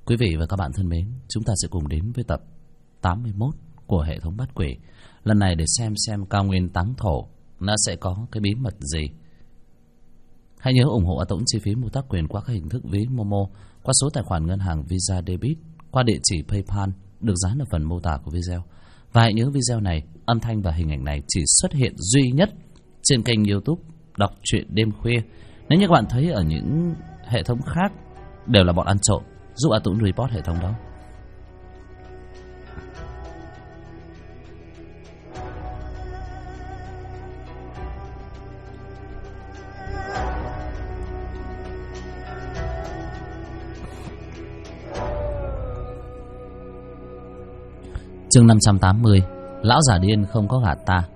Quý vị và các bạn thân mến, chúng ta sẽ cùng đến với tập 81 của hệ thống Bắt Quỷ. Lần này để xem cao nguyên táng thổ nó sẽ có cái bí mật gì. Hãy nhớ ủng hộ tổng chi phí mua tác quyền qua các hình thức ví Momo, qua số tài khoản ngân hàng Visa Debit, qua địa chỉ PayPal được dán ở phần mô tả của video. Và hãy nhớ video này, âm thanh và hình ảnh này chỉ xuất hiện duy nhất trên kênh YouTube Đọc Truyện Đêm Khuya. Nếu như các bạn thấy ở những hệ thống khác đều là bọn ăn trộm, giúp A Tũng report hệ thống đó. Chương 580. Lão già điên không có gạt ta.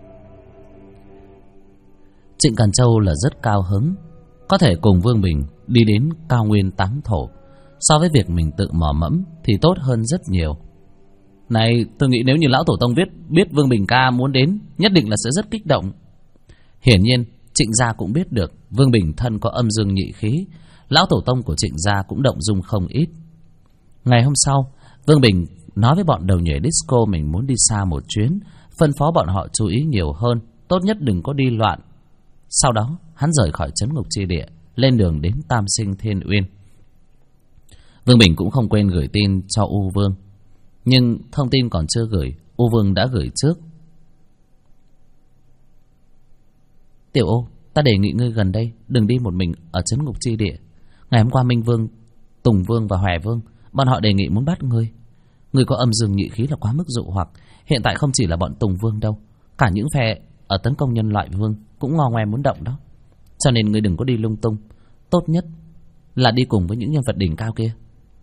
Trịnh Càn Châu là rất cao hứng, có thể cùng Vương Bình đi đến cao nguyên táng thổ. So với việc mình tự mò mẫm thì tốt hơn rất nhiều. Này, tôi nghĩ nếu như lão tổ tông biết Vương Bình ca muốn đến, nhất định là sẽ rất kích động. Hiển nhiên Trịnh gia cũng biết được Vương Bình thân có âm dương nhị khí. Lão tổ tông của Trịnh gia cũng động dung không ít. Ngày hôm sau, Vương Bình nói với bọn đầu nhảy disco mình muốn đi xa một chuyến, phân phó bọn họ chú ý nhiều hơn, tốt nhất đừng có đi loạn. Sau đó hắn rời khỏi trấn ngục chi địa, lên đường đến Tam Sinh Thiên Uyên. Vương Bình cũng không quên gửi tin cho U Vương, nhưng thông tin còn chưa gửi, U Vương đã gửi trước. Tiểu Ô, ta đề nghị ngươi gần đây đừng đi một mình ở trấn ngục chi địa. Ngày hôm qua Minh Vương, Tùng Vương và Hòe Vương, bọn họ đề nghị muốn bắt ngươi. Ngươi có âm dương nhị khí là quá mức dụ hoặc. Hiện tại không chỉ là bọn Tùng Vương đâu, cả những phe ở tấn công nhân loại vương cũng ngò ngoe muốn động đó. Cho nên ngươi đừng có đi lung tung, tốt nhất là đi cùng với những nhân vật đỉnh cao kia.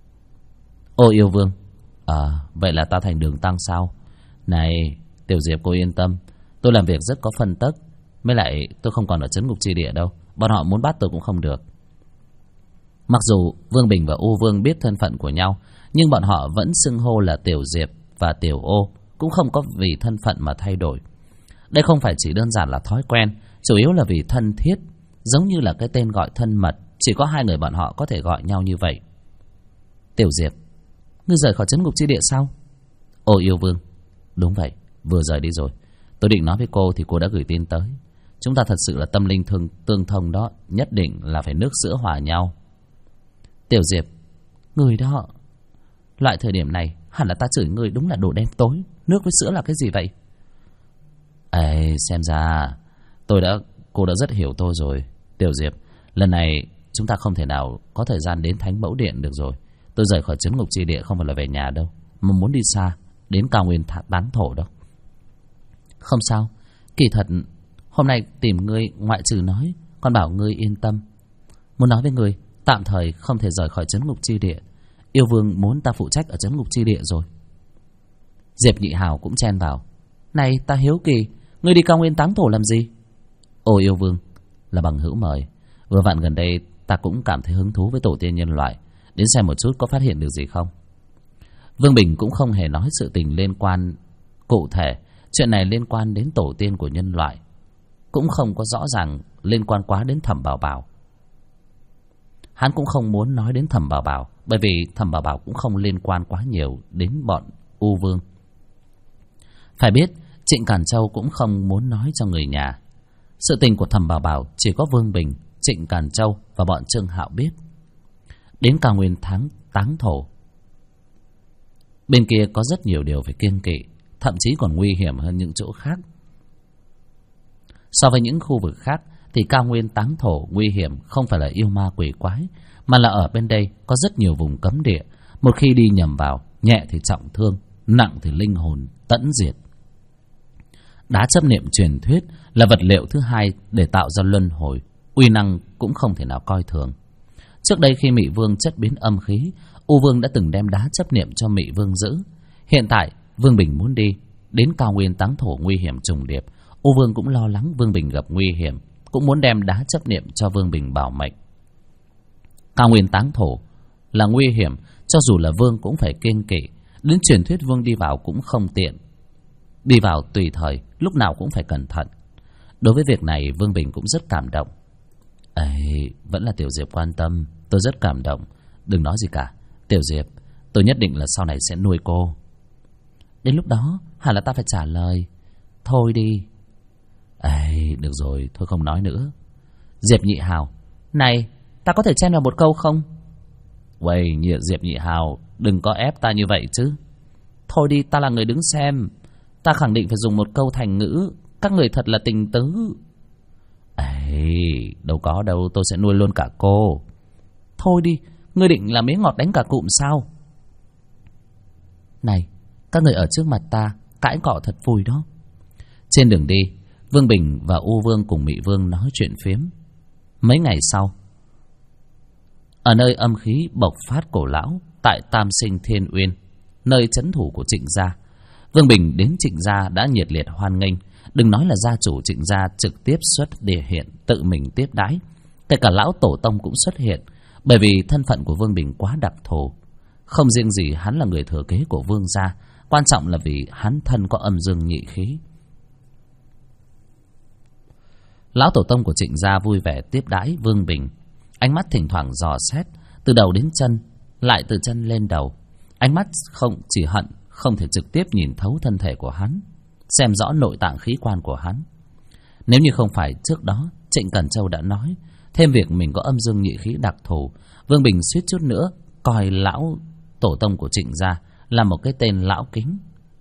Ô Yêu Vương, vậy là ta thành Đường Tăng sao? Này Tiểu Diệp, cô yên tâm, tôi làm việc rất có phân tấc. Mới lại tôi không còn ở trấn ngục chi địa đâu, bọn họ muốn bắt tôi cũng không được. Mặc dù Vương Bình và U Vương biết thân phận của nhau, nhưng bọn họ vẫn xưng hô là Tiểu Diệp và Tiểu Ô, cũng không có vì thân phận mà thay đổi. Đây không phải chỉ đơn giản là thói quen, chủ yếu là vì thân thiết, giống như là cái tên gọi thân mật, chỉ có hai người bọn họ có thể gọi nhau như vậy. Tiểu Diệp, ngươi rời khỏi trấn ngục chi địa sao? Ô Yêu Vương, đúng vậy, vừa rời đi rồi. Tôi định nói với cô thì cô đã gửi tin tới. Chúng ta thật sự là tâm linh tương thông đó, nhất định là phải nước sữa hòa nhau. Tiểu Diệp, người đó, loại thời điểm này hẳn là ta chửi người đúng là đồ đen tối. Nước với sữa là cái gì vậy? Ê, xem ra cô đã rất hiểu tôi rồi. Tiểu Diệp, lần này chúng ta không thể nào có thời gian đến Thánh Mẫu Điện được rồi. Tôi rời khỏi trấn ngục chi địa không phải là về nhà đâu, mà muốn đi xa, đến cao nguyên táng thổ đâu. Không sao, kỳ thật hôm nay tìm ngươi ngoại trừ nói, còn bảo ngươi yên tâm. Muốn nói với ngươi, tạm thời không thể rời khỏi trấn ngục chi địa. Yêu Vương muốn ta phụ trách ở trấn ngục chi địa rồi. Diệp Nhị Hào cũng chen vào. Này, ta hiếu kỳ, ngươi đi cao nguyên táng thổ làm gì? Ô Yêu Vương, là bằng hữu mời. Vừa vặn gần đây ta cũng cảm thấy hứng thú với tổ tiên nhân loại, đến xem một chút có phát hiện được gì không. Vương Bình cũng không hề nói sự tình liên quan cụ thể. Chuyện này liên quan đến tổ tiên của nhân loại, cũng không có rõ ràng liên quan quá đến Thẩm Bảo Bảo. Hắn cũng không muốn nói đến Thẩm Bảo Bảo, bởi vì Thẩm Bảo Bảo cũng không liên quan quá nhiều đến bọn U Vương. Phải biết Trịnh Càn Châu cũng không muốn nói cho người nhà. Sự tình của Thẩm Bảo Bảo chỉ có Vương Bình, Trịnh Càn Châu và bọn Trương Hạo biết. Đến cao nguyên táng thổ, bên kia có rất nhiều điều phải kiêng kỵ, thậm chí còn nguy hiểm hơn những chỗ khác. So với những khu vực khác thì cao nguyên táng thổ nguy hiểm không phải là yêu ma quỷ quái, mà là ở bên đây có rất nhiều vùng cấm địa. Một khi đi nhầm vào, nhẹ thì trọng thương, nặng thì linh hồn tẫn diệt. Đá chấp niệm truyền thuyết là vật liệu thứ hai để tạo ra luân hồi, uy năng cũng không thể nào coi thường. Trước đây khi Mị Vương chất biến âm khí, U Vương đã từng đem đá chấp niệm cho Mị Vương giữ. Hiện tại Vương Bình muốn đi đến cao nguyên táng thổ nguy hiểm trùng điệp, U Vương cũng lo lắng Vương Bình gặp nguy hiểm, cũng muốn đem đá chấp niệm cho Vương Bình bảo mệnh. Cao nguyên táng thổ là nguy hiểm, cho dù là Vương cũng phải kiêng kỵ. Đến truyền thuyết Vương đi vào cũng không tiện, đi vào tùy thời, lúc nào cũng phải cẩn thận. Đối với việc này Vương Bình cũng rất cảm động. Vẫn là Tiểu Diệp quan tâm, tôi rất cảm động. Đừng nói gì cả, Tiểu Diệp, tôi nhất định là sau này sẽ nuôi cô. Đến lúc đó hẳn là ta phải trả lời. Thôi đi. Ây, được rồi, thôi không nói nữa. Diệp Nhị Hào, này, ta có thể chen vào một câu không? Uầy, Diệp Nhị Hào, đừng có ép ta như vậy chứ. Thôi đi, ta là người đứng xem. Ta khẳng định phải dùng một câu thành ngữ. Các người thật là tình tứ. Ây, đâu có đâu, tôi sẽ nuôi luôn cả cô. Thôi đi, ngươi định là miếng ngọt đánh cả cụm sao? Này, các người ở trước mặt ta cãi cọ thật vui đó. Trên đường đi, Vương Bình và U Vương cùng Mị Vương nói chuyện phiếm. Mấy ngày sau, ở nơi âm khí bộc phát cổ lão tại Tam Sinh Thiên Uyên, nơi trấn thủ của Trịnh gia, Vương Bình đến Trịnh gia đã nhiệt liệt hoan nghênh. Đừng nói là gia chủ Trịnh gia trực tiếp xuất địa hiện tự mình tiếp đãi, kể cả lão tổ tông cũng xuất hiện. Bởi vì thân phận của Vương Bình quá đặc thù. Không riêng gì hắn là người thừa kế của Vương gia, quan trọng là vì hắn thân có âm dương nhị khí. Lão tổ tông của Trịnh gia vui vẻ tiếp đãi Vương Bình, ánh mắt thỉnh thoảng dò xét từ đầu đến chân, lại từ chân lên đầu. Ánh mắt không chỉ hận không thể trực tiếp nhìn thấu thân thể của hắn, xem rõ nội tạng khí quan của hắn. Nếu như không phải trước đó Trịnh Cẩn Châu đã nói thêm việc mình có âm dương nhị khí đặc thù, Vương Bình suýt chút nữa coi lão tổ tông của Trịnh gia là một cái tên lão kính.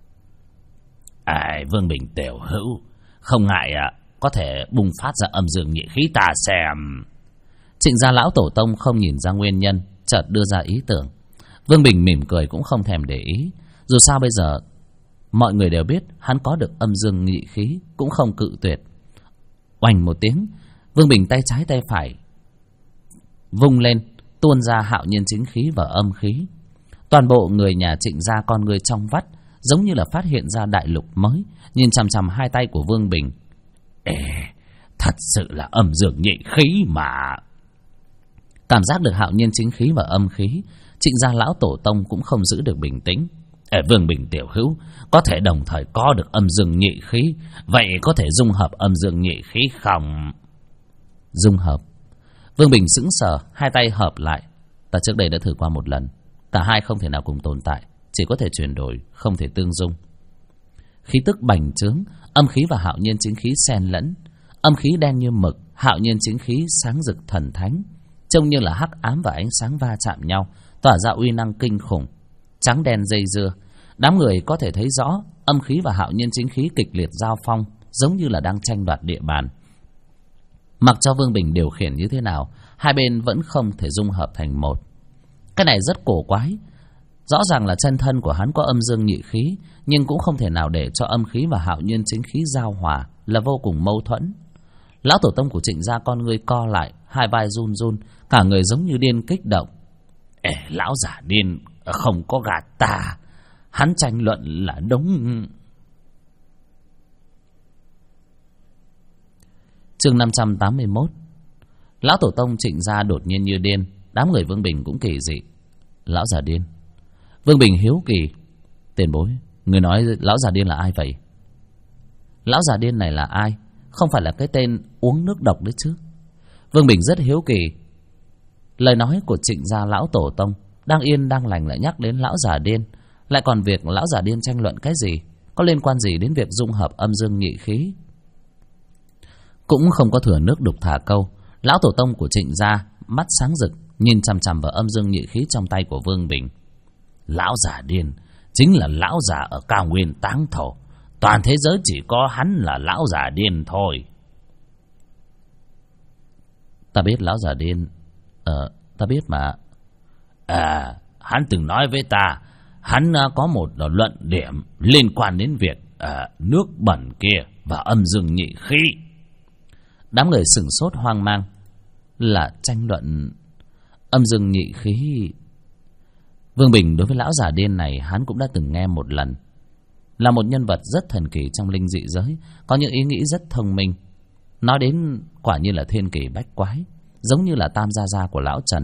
Vương Bình tiểu hữu, không ngại có thể bùng phát ra âm dương nhị khí ta xem. Trịnh gia lão tổ tông không nhìn ra nguyên nhân, chợt đưa ra ý tưởng. Vương Bình mỉm cười cũng không thèm để ý. Dù sao bây giờ mọi người đều biết hắn có được âm dương nhị khí, cũng không cự tuyệt. Oành một tiếng, Vương Bình tay trái tay phải vung lên, tuôn ra hạo nhiên chính khí và âm khí. Toàn bộ người nhà Trịnh gia con người trong vắt, giống như là phát hiện ra đại lục mới, nhìn chằm chằm hai tay của Vương Bình. Thật sự là âm dương nhị khí mà. Cảm giác được hạo nhiên chính khí và âm khí, Trịnh gia lão tổ tông cũng không giữ được bình tĩnh. Vương Bình tiểu hữu, có thể đồng thời có được âm dương nhị khí, vậy có thể dung hợp âm dương nhị khí không? Dung hợp? Vương Bình sững sờ, hai tay hợp lại. Ta trước đây đã thử qua một lần, cả hai không thể nào cùng tồn tại, chỉ có thể chuyển đổi, không thể tương dung. Khí tức bành trướng, âm khí và hạo nhiên chính khí xen lẫn. Âm khí đen như mực, hạo nhiên chính khí sáng rực thần thánh, trông như là hắc ám và ánh sáng va chạm nhau, tỏa ra uy năng kinh khủng. Trắng đen dây dưa, đám người có thể thấy rõ âm khí và hạo nhiên chính khí kịch liệt giao phong, giống như là đang tranh đoạt địa bàn. Mặc cho Vương Bình điều khiển như thế nào, hai bên vẫn không thể dung hợp thành một. Cái này rất cổ quái. Rõ ràng là chân thân của hắn có âm dương nhị khí, nhưng cũng không thể nào để cho âm khí và hạo nhiên chính khí giao hòa, là vô cùng mâu thuẫn. Lão tổ tông của Trịnh gia con người co lại, hai vai run run, cả người giống như điên kích động. Lão giả điên không có gạt ta, hắn tranh luận là đúng. Chương 581. Lão tổ tông Trịnh gia đột nhiên như điên, đám người Vương Bình cũng kỳ dị. Lão già điên? Vương Bình hiếu kỳ. Tiền bối, người nói lão già điên là ai vậy? Lão già điên này là ai? Không phải là cái tên uống nước độc đấy chứ? Vương Bình rất hiếu kỳ. Lời nói của Trịnh gia lão tổ tông đang yên đang lành lại nhắc đến lão già điên, lại còn việc lão già điên tranh luận cái gì, có liên quan gì đến việc dung hợp âm dương nhị khí? Cũng không có thừa nước đục thả câu, lão tổ tông của Trịnh gia mắt sáng rực, nhìn chằm chằm vào âm dương nhị khí trong tay của Vương Bình. Lão già điên chính là lão già ở cao nguyên táng thổ, toàn thế giới chỉ có hắn là lão già điên thôi. Ta biết lão già điên. Ta biết mà. Hắn từng nói với ta, hắn có một luận điểm liên quan đến việc nước bẩn kia và âm dương nhị khí. Đám người sửng sốt hoang mang. Là tranh luận âm dương nhị khí? Vương Bình đối với lão già điên này hắn cũng đã từng nghe một lần. Là một nhân vật rất thần kỳ trong linh dị giới, có những ý nghĩ rất thông minh. Nói đến quả như là thiên kỳ bách quái, giống như là Tam Gia Gia của lão Trần.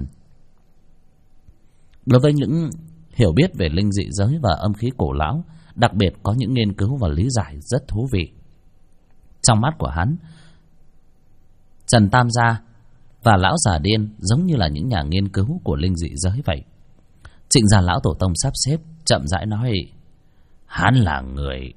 Đối với những hiểu biết về linh dị giới và âm khí cổ lão, đặc biệt có những nghiên cứu và lý giải rất thú vị. Trong mắt của hắn, Trần Tam Gia và lão già điên giống như là những nhà nghiên cứu của linh dị giới vậy. Trịnh gia lão tổ tông sắp xếp chậm rãi nói: hắn là người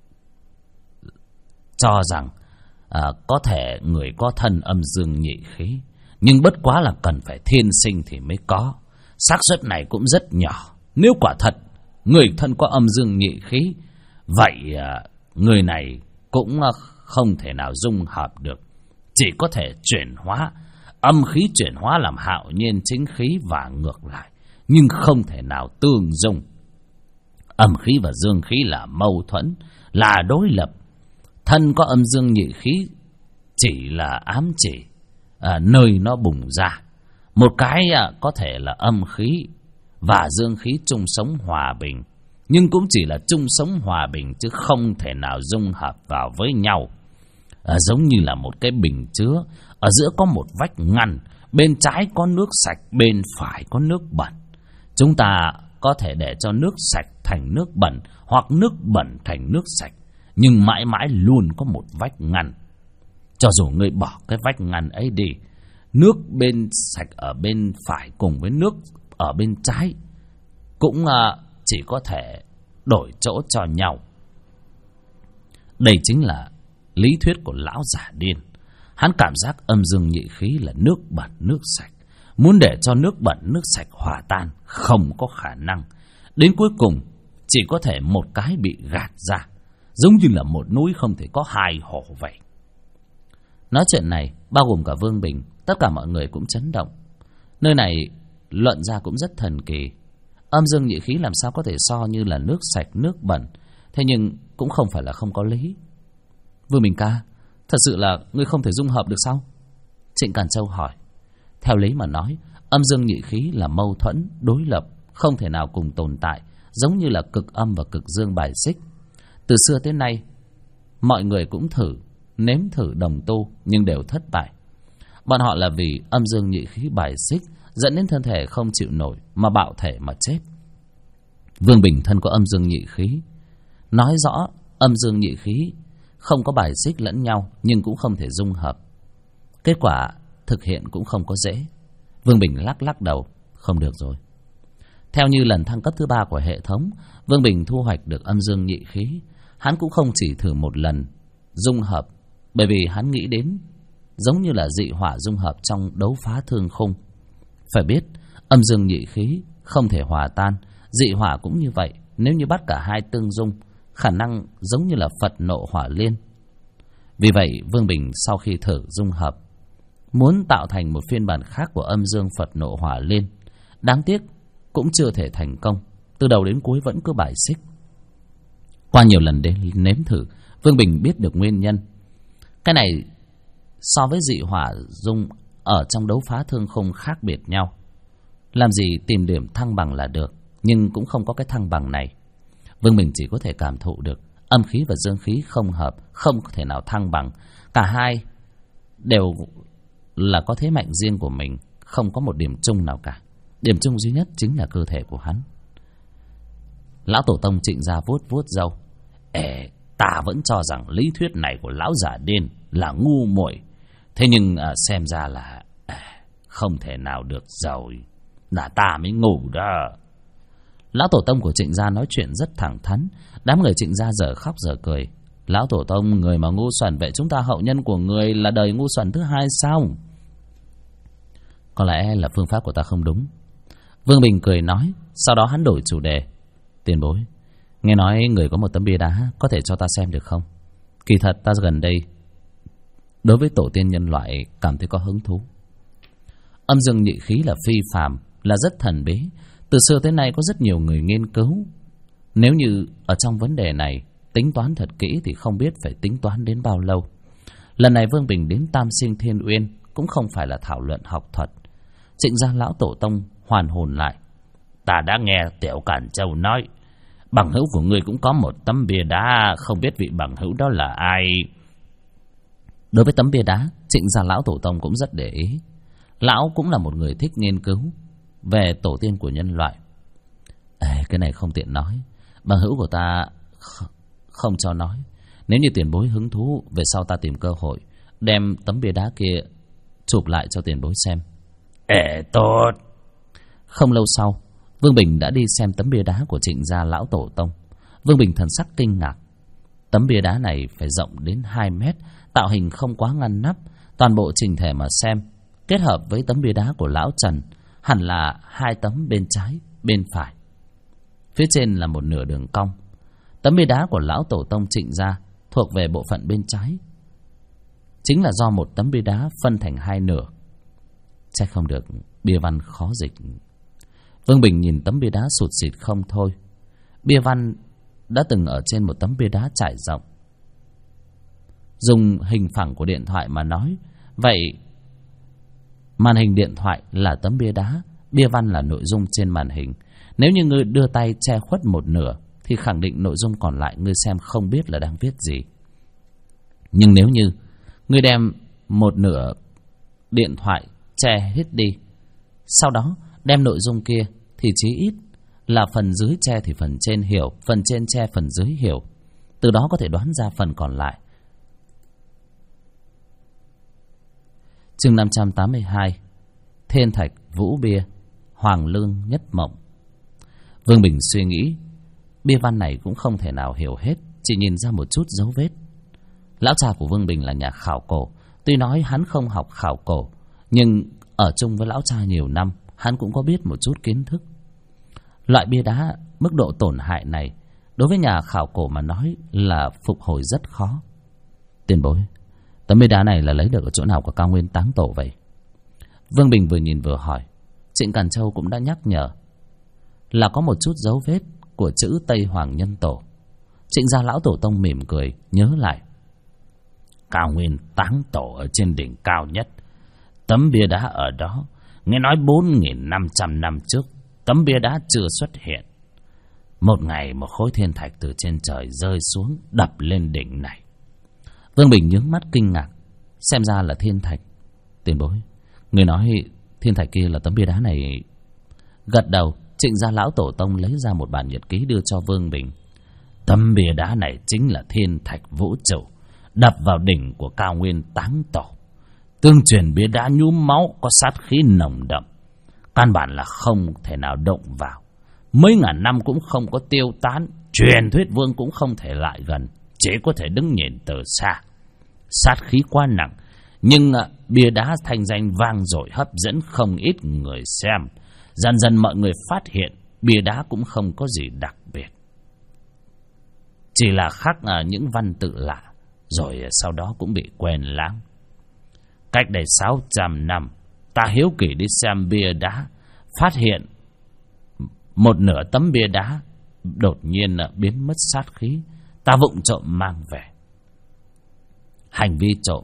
cho rằng có thể người có thân âm dương nhị khí, nhưng bất quá là cần phải thiên sinh thì mới có. Xác suất này cũng rất nhỏ. Nếu quả thật người thân có âm dương nhị khí, vậy người này cũng không thể nào dung hợp được, chỉ có thể chuyển hóa. Âm khí chuyển hóa làm hạo nhiên chính khí và ngược lại, nhưng không thể nào tương dung. Âm khí và dương khí là mâu thuẫn, là đối lập. Thân có âm dương nhị khí chỉ là ám chỉ nơi nó bùng ra. Một cái có thể là âm khí và dương khí chung sống hòa bình, nhưng cũng chỉ là chung sống hòa bình, chứ không thể nào dung hợp vào với nhau. Giống như là một cái bình chứa, ở giữa có một vách ngăn, bên trái có nước sạch, bên phải có nước bẩn. Chúng ta có thể để cho nước sạch thành nước bẩn, hoặc nước bẩn thành nước sạch, nhưng mãi mãi luôn có một vách ngăn. Cho dù ngươi bỏ cái vách ngăn ấy đi, nước bên sạch ở bên phải cùng với nước ở bên trái cũng chỉ có thể đổi chỗ cho nhau. Đây chính là lý thuyết của lão giả điên. Hắn cảm giác âm dương nhị khí là nước bẩn nước sạch, muốn để cho nước bẩn nước sạch hòa tan không có khả năng. Đến cuối cùng chỉ có thể một cái bị gạt ra, giống như là một núi không thể có hai hồ vậy. Nói chuyện này bao gồm cả Vương Bình, tất cả mọi người cũng chấn động. Nơi này luận ra cũng rất thần kỳ. Âm dương nhị khí làm sao có thể so như là nước sạch nước bẩn, thế nhưng cũng không phải là không có lý. Vương Bình ca, thật sự là ngươi không thể dung hợp được sao? Trịnh Càn Châu hỏi. Theo lý mà nói, âm dương nhị khí là mâu thuẫn, đối lập, không thể nào cùng tồn tại, giống như là cực âm và cực dương bài xích. Từ xưa tới nay, mọi người cũng nếm thử đồng tu, nhưng đều thất bại. Bọn họ là vì âm dương nhị khí bài xích, dẫn đến thân thể không chịu nổi mà bạo thể mà chết. Vương Bình thân có âm dương nhị khí, nói rõ âm dương nhị khí không có bài xích lẫn nhau, nhưng cũng không thể dung hợp. Kết quả thực hiện cũng không có dễ. Vương Bình lắc đầu, không được rồi. Theo như lần thăng cấp thứ 3 của hệ thống, Vương Bình thu hoạch được âm dương nhị khí. Hắn cũng không chỉ thử một lần dung hợp, bởi vì hắn nghĩ đến giống như là dị hỏa dung hợp trong đấu phá thương khung. Phải biết, âm dương nhị khí không thể hòa tan, dị hỏa cũng như vậy. Nếu như bắt cả hai tương dung, khả năng giống như là Phật nộ hỏa liên. Vì vậy, Vương Bình sau khi thử dung hợp, muốn tạo thành một phiên bản khác của âm dương Phật nộ hỏa liên. Đáng tiếc, cũng chưa thể thành công. Từ đầu đến cuối vẫn cứ bài xích. Qua nhiều lần đến nếm thử, Vương Bình biết được nguyên nhân. Cái này so với dị hỏa dung ở trong đấu phá thương khung khác biệt nhau. Làm gì tìm điểm thăng bằng là được, nhưng cũng không có cái thăng bằng này. Vương Bình chỉ có thể cảm thụ được âm khí và dương khí không hợp, không thể nào thăng bằng. Cả hai đều là có thế mạnh riêng của mình, không có một điểm chung nào cả. Điểm chung duy nhất chính là cơ thể của hắn. Lão tổ tông Trịnh gia vuốt râu. Ta vẫn cho rằng lý thuyết này của lão giả điên là ngu muội. Thế nhưng xem ra là không thể nào được rồi. Là ta mới ngu đó. Lão tổ tông của Trịnh gia nói chuyện rất thẳng thắn. Đám người Trịnh gia giờ khóc giờ cười. Lão tổ tông, người mà ngu xuẩn, vậy chúng ta hậu nhân của người là đời ngu xuẩn thứ hai sao? Có lẽ là phương pháp của ta không đúng. Vương Bình cười nói. Sau đó hắn đổi chủ đề. Tiền bối, nghe nói người có một tấm bia đá, có thể cho ta xem được không? Kỳ thật ta gần đây đối với tổ tiên nhân loại cảm thấy có hứng thú. Âm dương nhị khí là phi phàm, là rất thần bí. Từ xưa tới nay có rất nhiều người nghiên cứu. Nếu như ở trong vấn đề này tính toán thật kỹ thì không biết phải tính toán đến bao lâu. Lần này Vương Bình đến Tam Sinh Thiên Uyên cũng không phải là thảo luận học thuật. Trịnh gia lão tổ tông hoàn hồn lại. Ta đã nghe Tiểu Càn Châu nói bằng hữu của ngươi cũng có một tấm bia đá, không biết vị bằng hữu đó là ai? Đối với tấm bia đá, Trịnh gia lão tổ tông cũng rất để ý. Lão cũng là một người thích nghiên cứu về tổ tiên của nhân loại. Cái này không tiện nói, bằng hữu của ta không cho nói. Nếu như tiền bối hứng thú, về sau ta tìm cơ hội đem tấm bia đá kia chụp lại cho tiền bối xem. Tốt. Không lâu sau, Vương Bình đã đi xem tấm bia đá của Trịnh gia lão tổ tông. Vương Bình thần sắc kinh ngạc. Tấm bia đá này phải rộng đến 2 mét, tạo hình không quá ngăn nắp. Toàn bộ trình thể mà xem, kết hợp với tấm bia đá của lão Trần, hẳn là 2 tấm bên trái, bên phải. Phía trên là một nửa đường cong. Tấm bia đá của lão tổ tông Trịnh gia thuộc về bộ phận bên trái. Chính là do một tấm bia đá phân thành 2 nửa. Chắc không được, bia văn khó dịch. Vương Bình nhìn tấm bia đá sụt sịt không thôi. Bia văn đã từng ở trên một tấm bia đá trải rộng. Dùng hình phẳng của điện thoại mà nói, vậy màn hình điện thoại là tấm bia đá, bia văn là nội dung trên màn hình. Nếu như ngươi đưa tay che khuất một nửa thì khẳng định nội dung còn lại ngươi xem không biết là đang viết gì. Nhưng nếu như ngươi đem một nửa điện thoại che hết đi, sau đó đem nội dung kia, thì chí ít là phần dưới che thì phần trên hiểu, phần trên che phần dưới hiểu. Từ đó có thể đoán ra phần còn lại. Chương 582. Thiên thạch vũ bia, hoàng lương nhất mộng. Vương Bình suy nghĩ, bia văn này cũng không thể nào hiểu hết, chỉ nhìn ra một chút dấu vết. Lão cha của Vương Bình là nhà khảo cổ. Tuy nói hắn không học khảo cổ, nhưng ở chung với lão cha nhiều năm, hắn cũng có biết một chút kiến thức. Loại bia đá mức độ tổn hại này, đối với nhà khảo cổ mà nói là phục hồi rất khó. Tiền bối, tấm bia đá này là lấy được ở chỗ nào của cao nguyên táng tổ vậy? Vương Bình vừa nhìn vừa hỏi. Trịnh Càn Châu cũng đã nhắc nhở là có một chút dấu vết của chữ Tây Hoàng Nhân Tổ. Trịnh gia lão tổ tông mỉm cười nhớ lại. Cao nguyên táng tổ ở trên đỉnh cao nhất, tấm bia đá ở đó, nghe nói 4.500 năm trước tấm bia đá chưa xuất hiện. Một ngày một khối thiên thạch từ trên trời rơi xuống, đập lên đỉnh này. Vương Bình nhướng mắt kinh ngạc. Xem ra là thiên thạch. Tiền bối, người nói thiên thạch kia là tấm bia đá này. Gật đầu, Trịnh gia lão tổ tông lấy ra một bản nhật ký đưa cho Vương Bình. Tấm bia đá này chính là thiên thạch vũ trụ, đập vào đỉnh của cao nguyên táng tổ. Tương truyền bia đá nhuốm máu, có sát khí nồng đậm, căn bản là không thể nào động vào. Mấy ngàn năm cũng không có tiêu tán. Truyền thuyết vương cũng không thể lại gần, chỉ có thể đứng nhìn từ xa. Sát khí quá nặng, nhưng bia đá thành danh vang dội, hấp dẫn không ít người xem. Dần dần mọi người phát hiện bia đá cũng không có gì đặc biệt, chỉ là khắc những văn tự lạ, rồi sau đó cũng bị quên lãng. Cách đây 600 năm, ta hiếu kỳ đi xem bia đá, phát hiện một nửa tấm bia đá đột nhiên biến mất sát khí. Ta vụng trộm mang về. Hành vi trộm,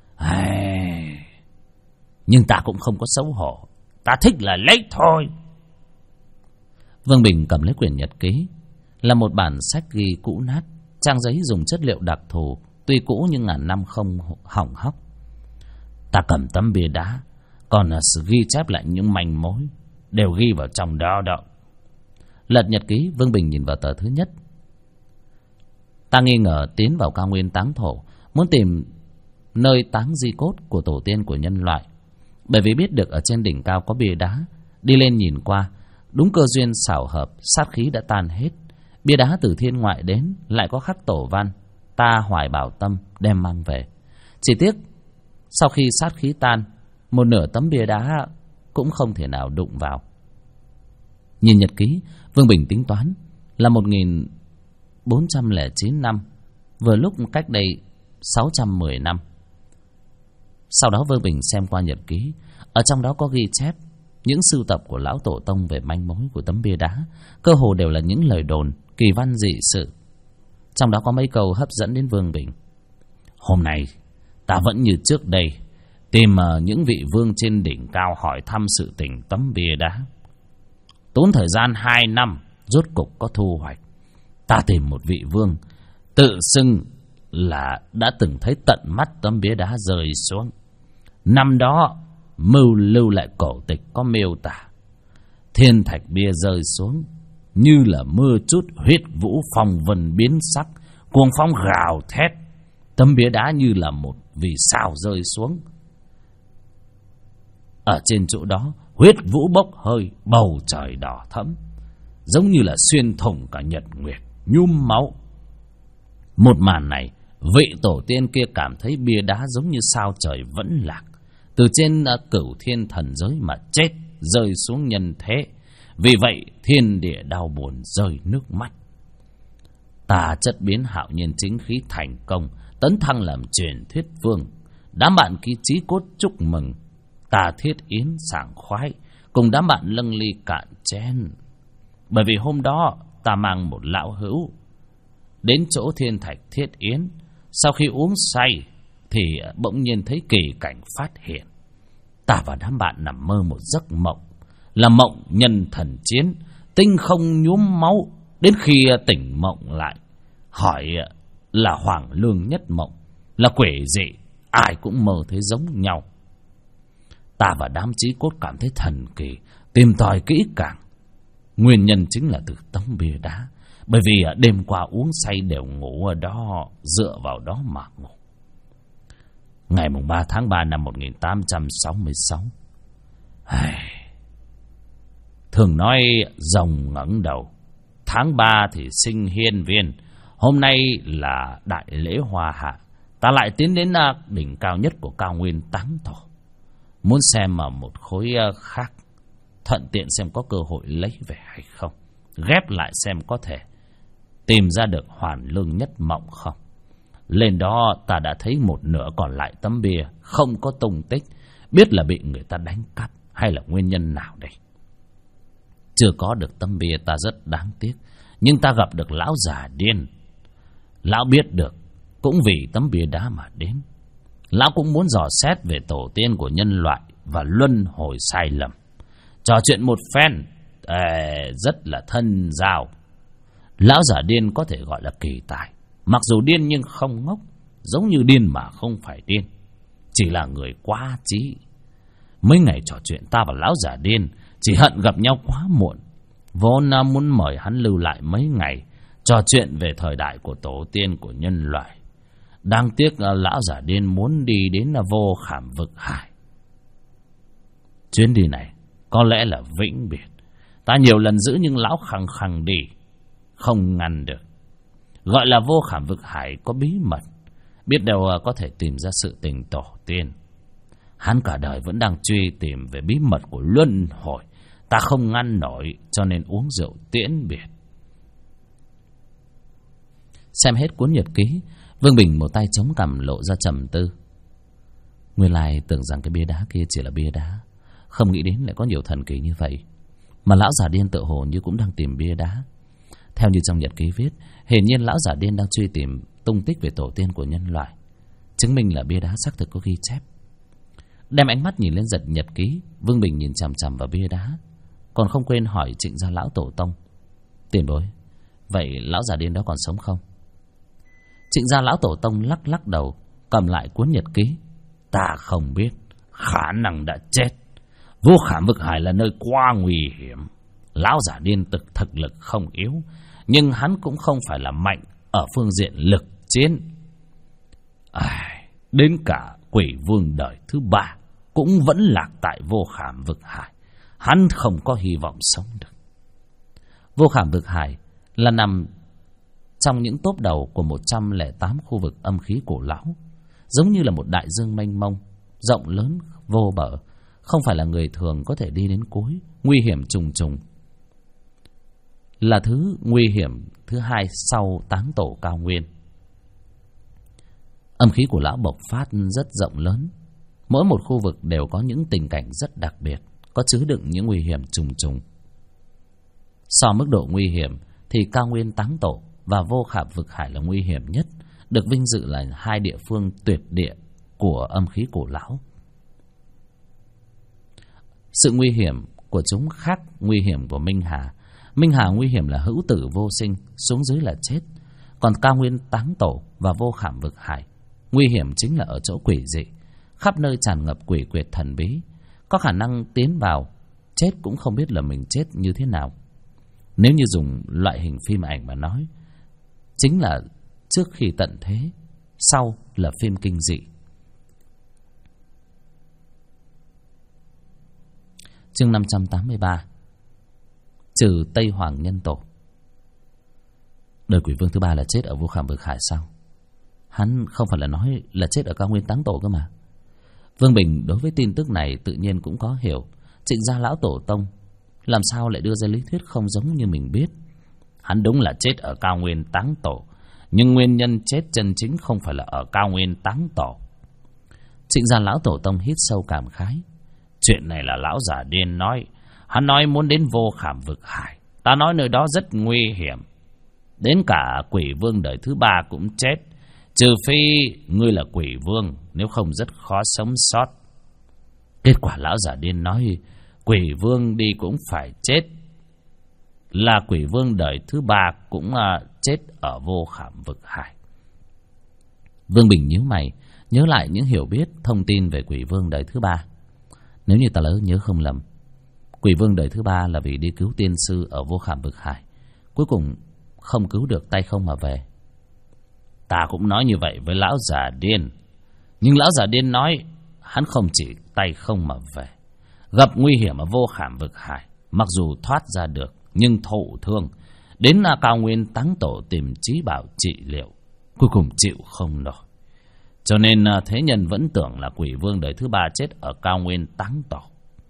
nhưng ta cũng không có xấu hổ, ta thích là lấy thôi. Vương Bình cầm lấy quyển nhật ký, là một bản sách ghi cũ nát, trang giấy dùng chất liệu đặc thù, tuy cũ nhưng ngàn năm không hỏng hóc. Ta cầm tấm bia đá, còn ghi chép lại những manh mối, đều ghi vào trong đó đó. Lật nhật ký, Vương Bình nhìn vào tờ thứ nhất. Ta nghi ngờ tiến vào cao nguyên táng thổ, muốn tìm nơi táng di cốt của tổ tiên của nhân loại. Bởi vì biết được ở trên đỉnh cao có bia đá, đi lên nhìn qua, đúng cơ duyên xảo hợp, sát khí đã tan hết. Bia đá từ thiên ngoại đến, lại có khắc tổ văn. Ta hoài bảo tâm đem mang về. Chỉ tiếc sau khi sát khí tan, một nửa tấm bia đá cũng không thể nào đụng vào. Nhìn nhật ký, Vương Bình tính toán là 1409 năm, vừa lúc cách đây 610 năm. Sau đó Vương Bình xem qua nhật ký, ở trong đó có ghi chép những sưu tập của lão tổ tông về manh mối của tấm bia đá, cơ hồ đều là những lời đồn, kỳ văn dị sự. Trong đó có mấy câu hấp dẫn đến Vương Bình. Hôm nay ta vẫn như trước đây, tìm những vị vương trên đỉnh cao hỏi thăm sự tình tấm bia đá. Tốn thời gian 2 năm, rốt cục có thu hoạch. Ta tìm một vị vương tự xưng là đã từng thấy tận mắt tấm bia đá rơi xuống. Năm đó mưu lưu lại cổ tịch có miêu tả thiên thạch bia rơi xuống như là mưa chút huyết vũ, phong vân biến sắc, cuồng phong gào thét. Tấm bia đá như là một vì sao rơi xuống. Ở trên chỗ đó huyết vũ bốc hơi, bầu trời đỏ thẫm. giống như là xuyên thủng cả nhật nguyệt, nhuốm máu. Một màn này, vị tổ tiên kia cảm thấy bia đá giống như sao trời vẫn lạc, từ trên cửu thiên thần giới mà chết, rơi xuống nhân thế. Vì vậy thiên địa đau buồn rơi nước mắt. Tà chất biến hạo nhiên chính khí thành công, tấn thăng làm truyền thuyết vương. Đám bạn ký chí cốt chúc mừng. Tà thiết yến sảng khoái, cùng đám bạn lâng ly cạn chén. Bởi vì hôm đó ta mang một lão hữu đến chỗ thiên thạch thiết yến. Sau khi uống say thì bỗng nhiên thấy kỳ cảnh phát hiện. Ta và đám bạn nằm mơ một giấc mộng, là mộng nhân thần chiến, tinh không nhuốm máu. Đến khi tỉnh mộng lại, hỏi là hoàng lương nhất mộng, là quỷ dị, ai cũng mơ thấy giống nhau. Ta và đám chí cốt cảm thấy thần kỳ, tìm tòi kỹ càng. Nguyên nhân chính là từ tấm bia đá, bởi vì đêm qua uống say đều ngủ ở đó, dựa vào đó mà ngủ. Ngày 3 tháng 3 năm 1866. Thường nói rồng ngẩng đầu, tháng 3 thì sinh hiên viên. Hôm nay là đại lễ hoa hạ, ta lại tiến đến đỉnh cao nhất của cao nguyên Táng Tổ, muốn xem mà một khối khác, thuận tiện xem có cơ hội lấy về hay không, ghép lại xem có thể tìm ra được hoàn lương nhất mộng không. Lên đó ta đã thấy một nửa còn lại tấm bia không có tung tích, biết là bị người ta đánh cắp hay là nguyên nhân nào đây. Chưa có được tấm bia ta rất đáng tiếc, nhưng ta gặp được lão già điên. Lão biết được, cũng vì tấm bia đá mà đến. Lão cũng muốn dò xét về tổ tiên của nhân loại và luân hồi sai lầm. Trò chuyện một phen rất là thân giao. Lão già điên có thể gọi là kỳ tài, mặc dù điên nhưng không ngốc, giống như điên mà không phải điên, chỉ là người quá trí. Mấy ngày trò chuyện, ta và lão già điên chỉ hận gặp nhau quá muộn, vốn muốn mời hắn lưu lại mấy ngày, trò chuyện về thời đại của tổ tiên của nhân loại. Đáng tiếc lão già điên muốn đi đến vô khảm vực hải. Chuyến đi này có lẽ là vĩnh biệt. Ta nhiều lần giữ nhưng lão khăng khăng đi, không ngăn được. Gọi là vô khảm vực hải có bí mật, biết đâu có thể tìm ra sự tình tổ tiên. Hắn cả đời vẫn đang truy tìm về bí mật của luân hồi. Ta không ngăn nổi, cho nên uống rượu tiễn biệt. Xem hết cuốn nhật ký, Vương Bình một tay chống cằm lộ ra trầm tư. Nguyên lai tưởng rằng cái bia đá kia chỉ là bia đá, không nghĩ đến lại có nhiều thần kỳ như vậy. Mà lão già điên tự hồ như cũng đang tìm bia đá. Theo như trong nhật ký viết, hiển nhiên lão già điên đang truy tìm tung tích về tổ tiên của nhân loại, chứng minh là bia đá xác thực có ghi chép. Đem ánh mắt nhìn lên giật nhật ký, Vương Bình nhìn chằm chằm vào bia đá, còn không quên hỏi Trịnh gia lão tổ tông: tiền bối, vậy lão già điên đó còn sống không? Trịnh gia lão tổ tông lắc lắc đầu, cầm lại cuốn nhật ký: ta không biết, khả năng đã chết. Vô khảm vực hải là nơi quá nguy hiểm. Lão già điên thực lực không yếu, nhưng hắn cũng không phải là mạnh ở phương diện lực chiến. Đến cả quỷ vương đời thứ 3 cũng vẫn lạc tại vô khảm vực hải. Hắn không có hy vọng sống được. Vô khảm vực hải là nằm trong những tốp đầu của 108 khu vực âm khí cổ lão, giống như là một đại dương mênh mông, rộng lớn vô bờ, không phải là người thường có thể đi đến cuối, nguy hiểm trùng trùng. Là thứ nguy hiểm thứ 2 sau Táng Tổ cao nguyên. Âm khí của lão bộc phát rất rộng lớn, mỗi một khu vực đều có những tình cảnh rất đặc biệt, có chứa đựng những nguy hiểm trùng trùng. So mức độ nguy hiểm thì cao nguyên Táng Tổ và vô khảm vực hải là nguy hiểm nhất, được vinh dự là 2 địa phương tuyệt địa của âm khí cổ lão. Sự nguy hiểm của chúng khác nguy hiểm của Minh Hà. Minh Hà nguy hiểm là hữu tử vô sinh, xuống dưới là chết. Còn cao nguyên Táng Tổ và vô khảm vực hải, nguy hiểm chính là ở chỗ quỷ dị, khắp nơi tràn ngập quỷ quyệt thần bí, có khả năng tiến vào, chết cũng không biết là mình chết như thế nào. Nếu như dùng loại hình phim ảnh mà nói, chính là trước khi tận thế, sau là phim kinh dị. Chương 583. trừ Tây Hoàng Nhân Tổ. Đời quỷ vương thứ ba là chết ở Vô Khảm Vực Hải sao? Hắn không phải là nói là chết ở Cao Nguyên Táng Tổ cơ mà. Vương Bình đối với tin tức này tự nhiên cũng có hiểu. Trịnh gia lão tổ tông làm sao lại đưa ra lý thuyết không giống như mình biết. Hắn đúng là chết ở Cao Nguyên Táng Tổ, nhưng nguyên nhân chết chân chính không phải là ở Cao Nguyên Táng Tổ. Trịnh gia lão tổ tông hít sâu cảm khái. Chuyện này là lão già điên nói. Hắn nói muốn đến Vô Khảm Vực Hải. Ta nói nơi đó rất nguy hiểm. Đến cả quỷ vương đời thứ ba cũng chết. Trừ phi ngươi là quỷ vương, nếu không rất khó sống sót. Kết quả lão già điên nói quỷ vương đi cũng phải chết. Là quỷ vương đời thứ ba cũng chết ở Vô Khảm Vực Hải. Vương Bình nhíu mày, nhớ lại những hiểu biết thông tin về quỷ vương đời thứ ba. Nếu như ta nhớ không lầm, quỷ vương đời thứ ba là vì đi cứu tiên sư ở Vô Khảm Vực Hải, cuối cùng không cứu được, tay không mà về. Ta cũng nói như vậy với lão già điên, nhưng lão già điên nói hắn không chỉ tay không mà về, gặp nguy hiểm ở Vô Khảm Vực Hải, mặc dù thoát ra được nhưng thụ thương, đến Cao Nguyên Táng Tổ tìm trí bảo trị liệu, cuối cùng chịu không nổi. Cho nên thế nhân vẫn tưởng là quỷ vương đời thứ ba chết ở Cao Nguyên Táng Tổ.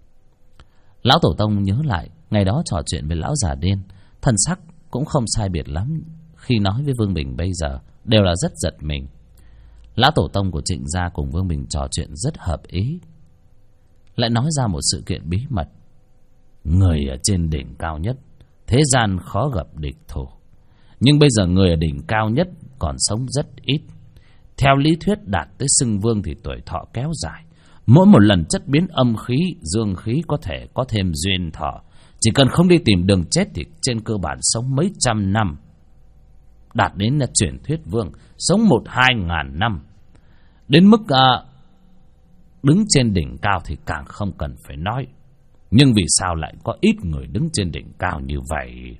Lão tổ tông nhớ lại ngày đó trò chuyện với lão già điên, thần sắc cũng không sai biệt lắm. Khi nói với Vương Bình bây giờ đều là rất giật mình. Lão tổ tông của Trịnh gia cùng Vương Bình trò chuyện rất hợp ý, lại nói ra một sự kiện bí mật. Người ở trên đỉnh cao nhất, thế gian khó gặp địch thủ, nhưng bây giờ người ở đỉnh cao nhất còn sống rất ít. Theo lý thuyết đạt tới xưng vương thì tuổi thọ kéo dài. Mỗi một lần chất biến âm khí, dương khí có thể có thêm duyên thọ. Chỉ cần không đi tìm đường chết thì trên cơ bản sống mấy trăm năm. Đạt đến là truyền thuyết vương, sống 1-2 ngàn năm. Đến mức đứng trên đỉnh cao thì càng không cần phải nói. Nhưng vì sao lại có ít người đứng trên đỉnh cao như vậy?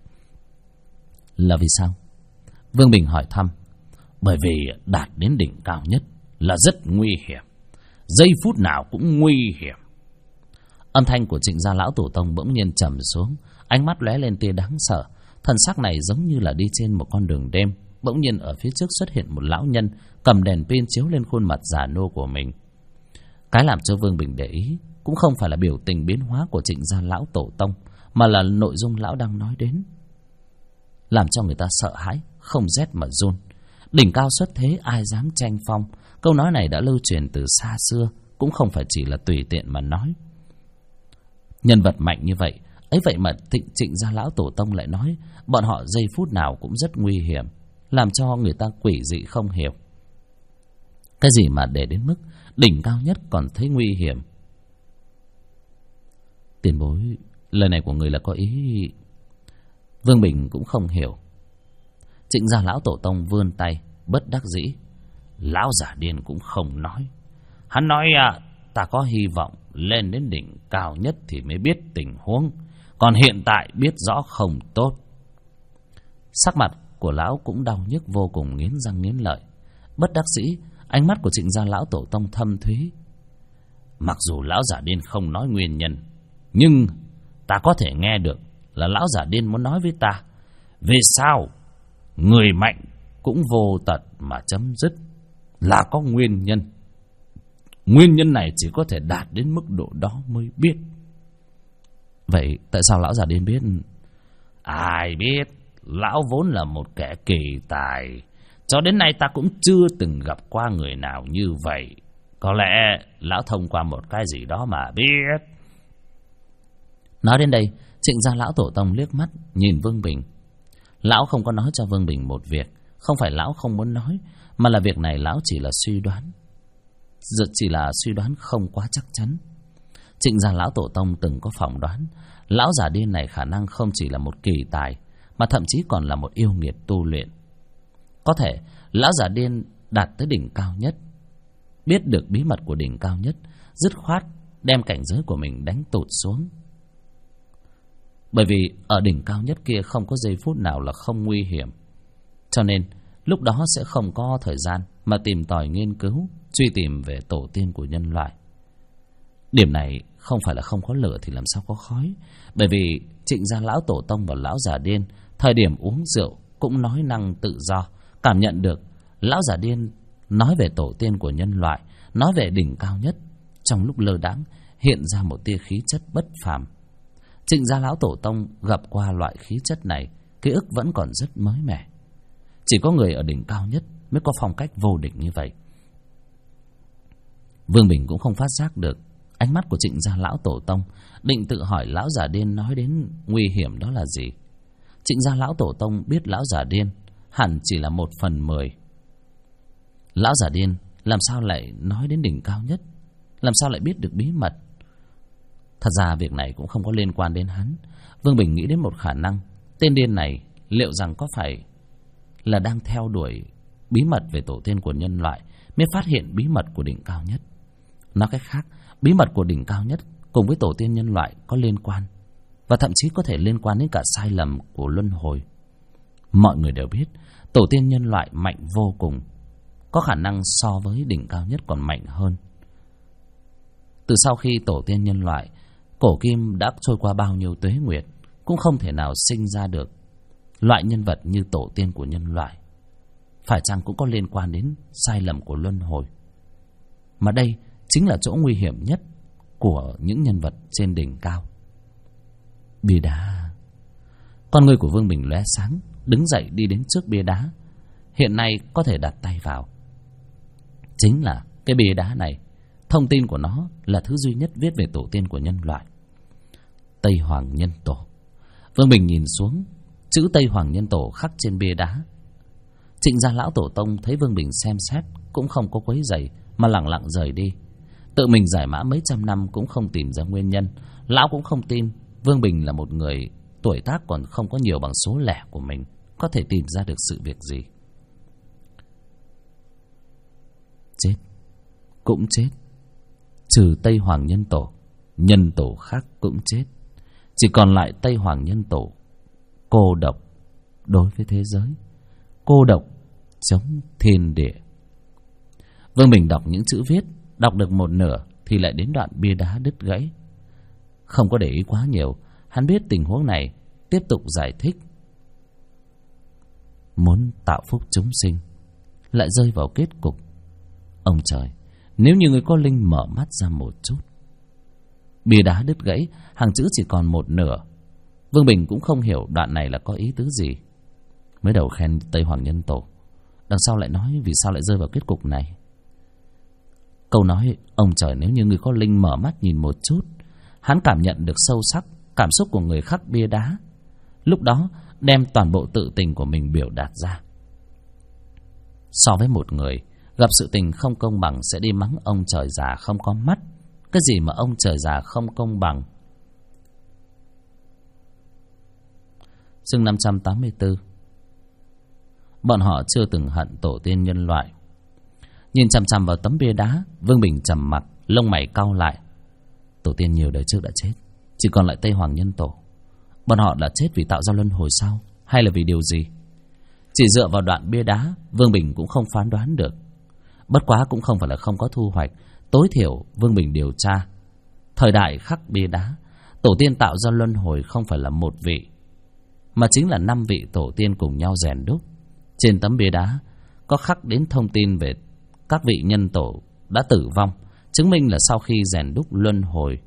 Là vì sao? Vương Bình hỏi thăm. Bởi vì đạt đến đỉnh cao nhất là rất nguy hiểm, giây phút nào cũng nguy hiểm. Âm thanh của Trịnh gia lão tổ tông bỗng nhiên trầm xuống, ánh mắt lóe lên tia đáng sợ. Thần sắc này giống như là đi trên một con đường đêm. Bỗng nhiên ở phía trước xuất hiện một lão nhân cầm đèn pin chiếu lên khuôn mặt già nua của mình. Cái làm cho Vương Bình để ý cũng không phải là biểu tình biến hóa của Trịnh gia lão tổ tông, mà là nội dung lão đang nói đến, làm cho người ta sợ hãi, không rét mà run. Đỉnh cao xuất thế ai dám tranh phong. Câu nói này đã lưu truyền từ xa xưa, cũng không phải chỉ là tùy tiện mà nói. Nhân vật mạnh như vậy, ấy vậy mà Trịnh gia lão tổ tông lại nói bọn họ giây phút nào cũng rất nguy hiểm, làm cho người ta quỷ dị không hiểu. Cái gì mà để đến mức đỉnh cao nhất còn thấy nguy hiểm? Tiền bối, lời này của người là có ý... Vương Bình cũng không hiểu. Trịnh gia lão tổ tông vươn tay bất đắc dĩ. Lão giả điên cũng không nói. Hắn nói ta có hy vọng lên đến đỉnh cao nhất thì mới biết tình huống, còn hiện tại biết rõ không tốt. Sắc mặt của lão cũng đau nhức vô cùng, nghiến răng nghiến lợi. Bất đắc dĩ, ánh mắt của Trịnh gia lão tổ tông thâm thúy. Mặc dù lão giả điên không nói nguyên nhân, nhưng ta có thể nghe được là lão giả điên muốn nói với ta về sao người mạnh cũng vô tật mà chấm dứt, là có nguyên nhân. Nguyên nhân này chỉ có thể đạt đến mức độ đó mới biết. Vậy tại sao lão giả điên biết? Ai biết, lão vốn là một kẻ kỳ tài. Cho đến nay ta cũng chưa từng gặp qua người nào như vậy. Có lẽ lão thông qua một cái gì đó mà biết. Nói đến đây, Trịnh gia lão tổ tông liếc mắt nhìn Vương Bình. Lão không có nói cho Vương Bình một việc. Không phải lão không muốn nói, mà là việc này lão chỉ là suy đoán. Chỉ là suy đoán không quá chắc chắn. Trịnh gia lão tổ tông từng có phỏng đoán lão giả điên này khả năng không chỉ là một kỳ tài, mà thậm chí còn là một yêu nghiệt tu luyện. Có thể lão giả điên đạt tới đỉnh cao nhất, biết được bí mật của đỉnh cao nhất, dứt khoát đem cảnh giới của mình đánh tụt xuống. Bởi vì ở đỉnh cao nhất kia không có giây phút nào là không nguy hiểm, cho nên lúc đó sẽ không có thời gian mà tìm tòi nghiên cứu, truy tìm về tổ tiên của nhân loại. Điểm này không phải là không có lửa thì làm sao có khói. Bởi vì Trịnh gia lão tổ tông và lão già điên thời điểm uống rượu cũng nói năng tự do, cảm nhận được lão già điên nói về tổ tiên của nhân loại, nói về đỉnh cao nhất. Trong lúc lơ đãng hiện ra một tia khí chất bất phàm. Trịnh gia lão tổ tông gặp qua loại khí chất này, ký ức vẫn còn rất mới mẻ. Chỉ có người ở đỉnh cao nhất mới có phong cách vô địch như vậy. Vương Bình cũng không phát giác được ánh mắt của Trịnh gia lão tổ tông, định tự hỏi lão già điên nói đến nguy hiểm đó là gì. Trịnh gia lão tổ tông biết lão già điên hẳn chỉ là 1/10. Lão già điên làm sao lại nói đến đỉnh cao nhất, làm sao lại biết được bí mật. Thật ra việc này cũng không có liên quan đến hắn. Vương Bình nghĩ đến một khả năng, tên điên này liệu rằng có phải là đang theo đuổi bí mật về tổ tiên của nhân loại mới phát hiện bí mật của đỉnh cao nhất. Nói cách khác, bí mật của đỉnh cao nhất cùng với tổ tiên nhân loại có liên quan, và thậm chí có thể liên quan đến cả sai lầm của luân hồi. Mọi người đều biết tổ tiên nhân loại mạnh vô cùng, có khả năng so với đỉnh cao nhất còn mạnh hơn. Từ sau khi tổ tiên nhân loại cổ kim đã trôi qua bao nhiêu tuế nguyệt, cũng không thể nào sinh ra được loại nhân vật như tổ tiên của nhân loại. Phải chăng cũng có liên quan đến sai lầm của luân hồi? Mà đây chính là chỗ nguy hiểm nhất của những nhân vật trên đỉnh cao. Bia đá. Con người của Vương Bình lóe sáng, đứng dậy đi đến trước bia đá. Hiện nay có thể đặt tay vào. Chính là cái bia đá này. Thông tin của nó là thứ duy nhất viết về tổ tiên của nhân loại. Tây Hoàng Nhân Tổ. Vương Bình nhìn xuống, chữ Tây Hoàng Nhân Tổ khắc trên bia đá. Trịnh gia lão tổ tông thấy Vương Bình xem xét cũng không có quấy rầy, mà lặng lặng rời đi. Tự mình giải mã mấy trăm năm cũng không tìm ra nguyên nhân. Lão cũng không tin Vương Bình là một người tuổi tác còn không có nhiều bằng số lẻ của mình, có thể tìm ra được sự việc gì. Chết cũng chết. Trừ Tây Hoàng Nhân Tổ, nhân tổ khác cũng chết. Chỉ còn lại Tây Hoàng Nhân Tổ cô độc đối với thế giới, cô độc chống thiên địa. Vương Bình đọc những chữ viết, đọc được một nửa thì lại đến đoạn bia đá đứt gãy. Không có để ý quá nhiều, hắn biết tình huống này, tiếp tục giải thích. Muốn tạo phúc chúng sinh lại rơi vào kết cục. Ông trời, nếu như người có linh mở mắt ra một chút. Bia đá đứt gãy, hàng chữ chỉ còn một nửa. Vương Bình cũng không hiểu đoạn này là có ý tứ gì. Mới đầu khen Tây Hoàng Nhân Tổ, đằng sau lại nói vì sao lại rơi vào kết cục này. Câu nói ông trời nếu như người có linh mở mắt nhìn một chút, hắn cảm nhận được sâu sắc cảm xúc của người khắc bia đá. Lúc đó đem toàn bộ tự tình của mình biểu đạt ra. So với một người gặp sự tình không công bằng sẽ đi mắng ông trời già không có mắt. Cái gì mà ông trời già không công bằng? Chương 584. Bọn họ chưa từng hận tổ tiên nhân loại. Nhìn chằm chằm vào tấm bia đá, Vương Bình trầm mặc, lông mày cau lại. Tổ tiên nhiều đời trước đã chết, chỉ còn lại Tây Hoàng Nhân Tổ. Bọn họ đã chết vì tạo ra luân hồi sao, hay là vì điều gì? Chỉ dựa vào đoạn bia đá, Vương Bình cũng không phán đoán được. Bất quá cũng không phải là không có thu hoạch. Tối thiểu Vương Bình điều tra, thời đại khắc bia đá, tổ tiên tạo ra luân hồi không phải là một vị, mà chính là 5 vị tổ tiên cùng nhau rèn đúc. Trên tấm bia đá có khắc đến thông tin về các vị nhân tổ đã tử vong, chứng minh là sau khi rèn đúc luân hồi,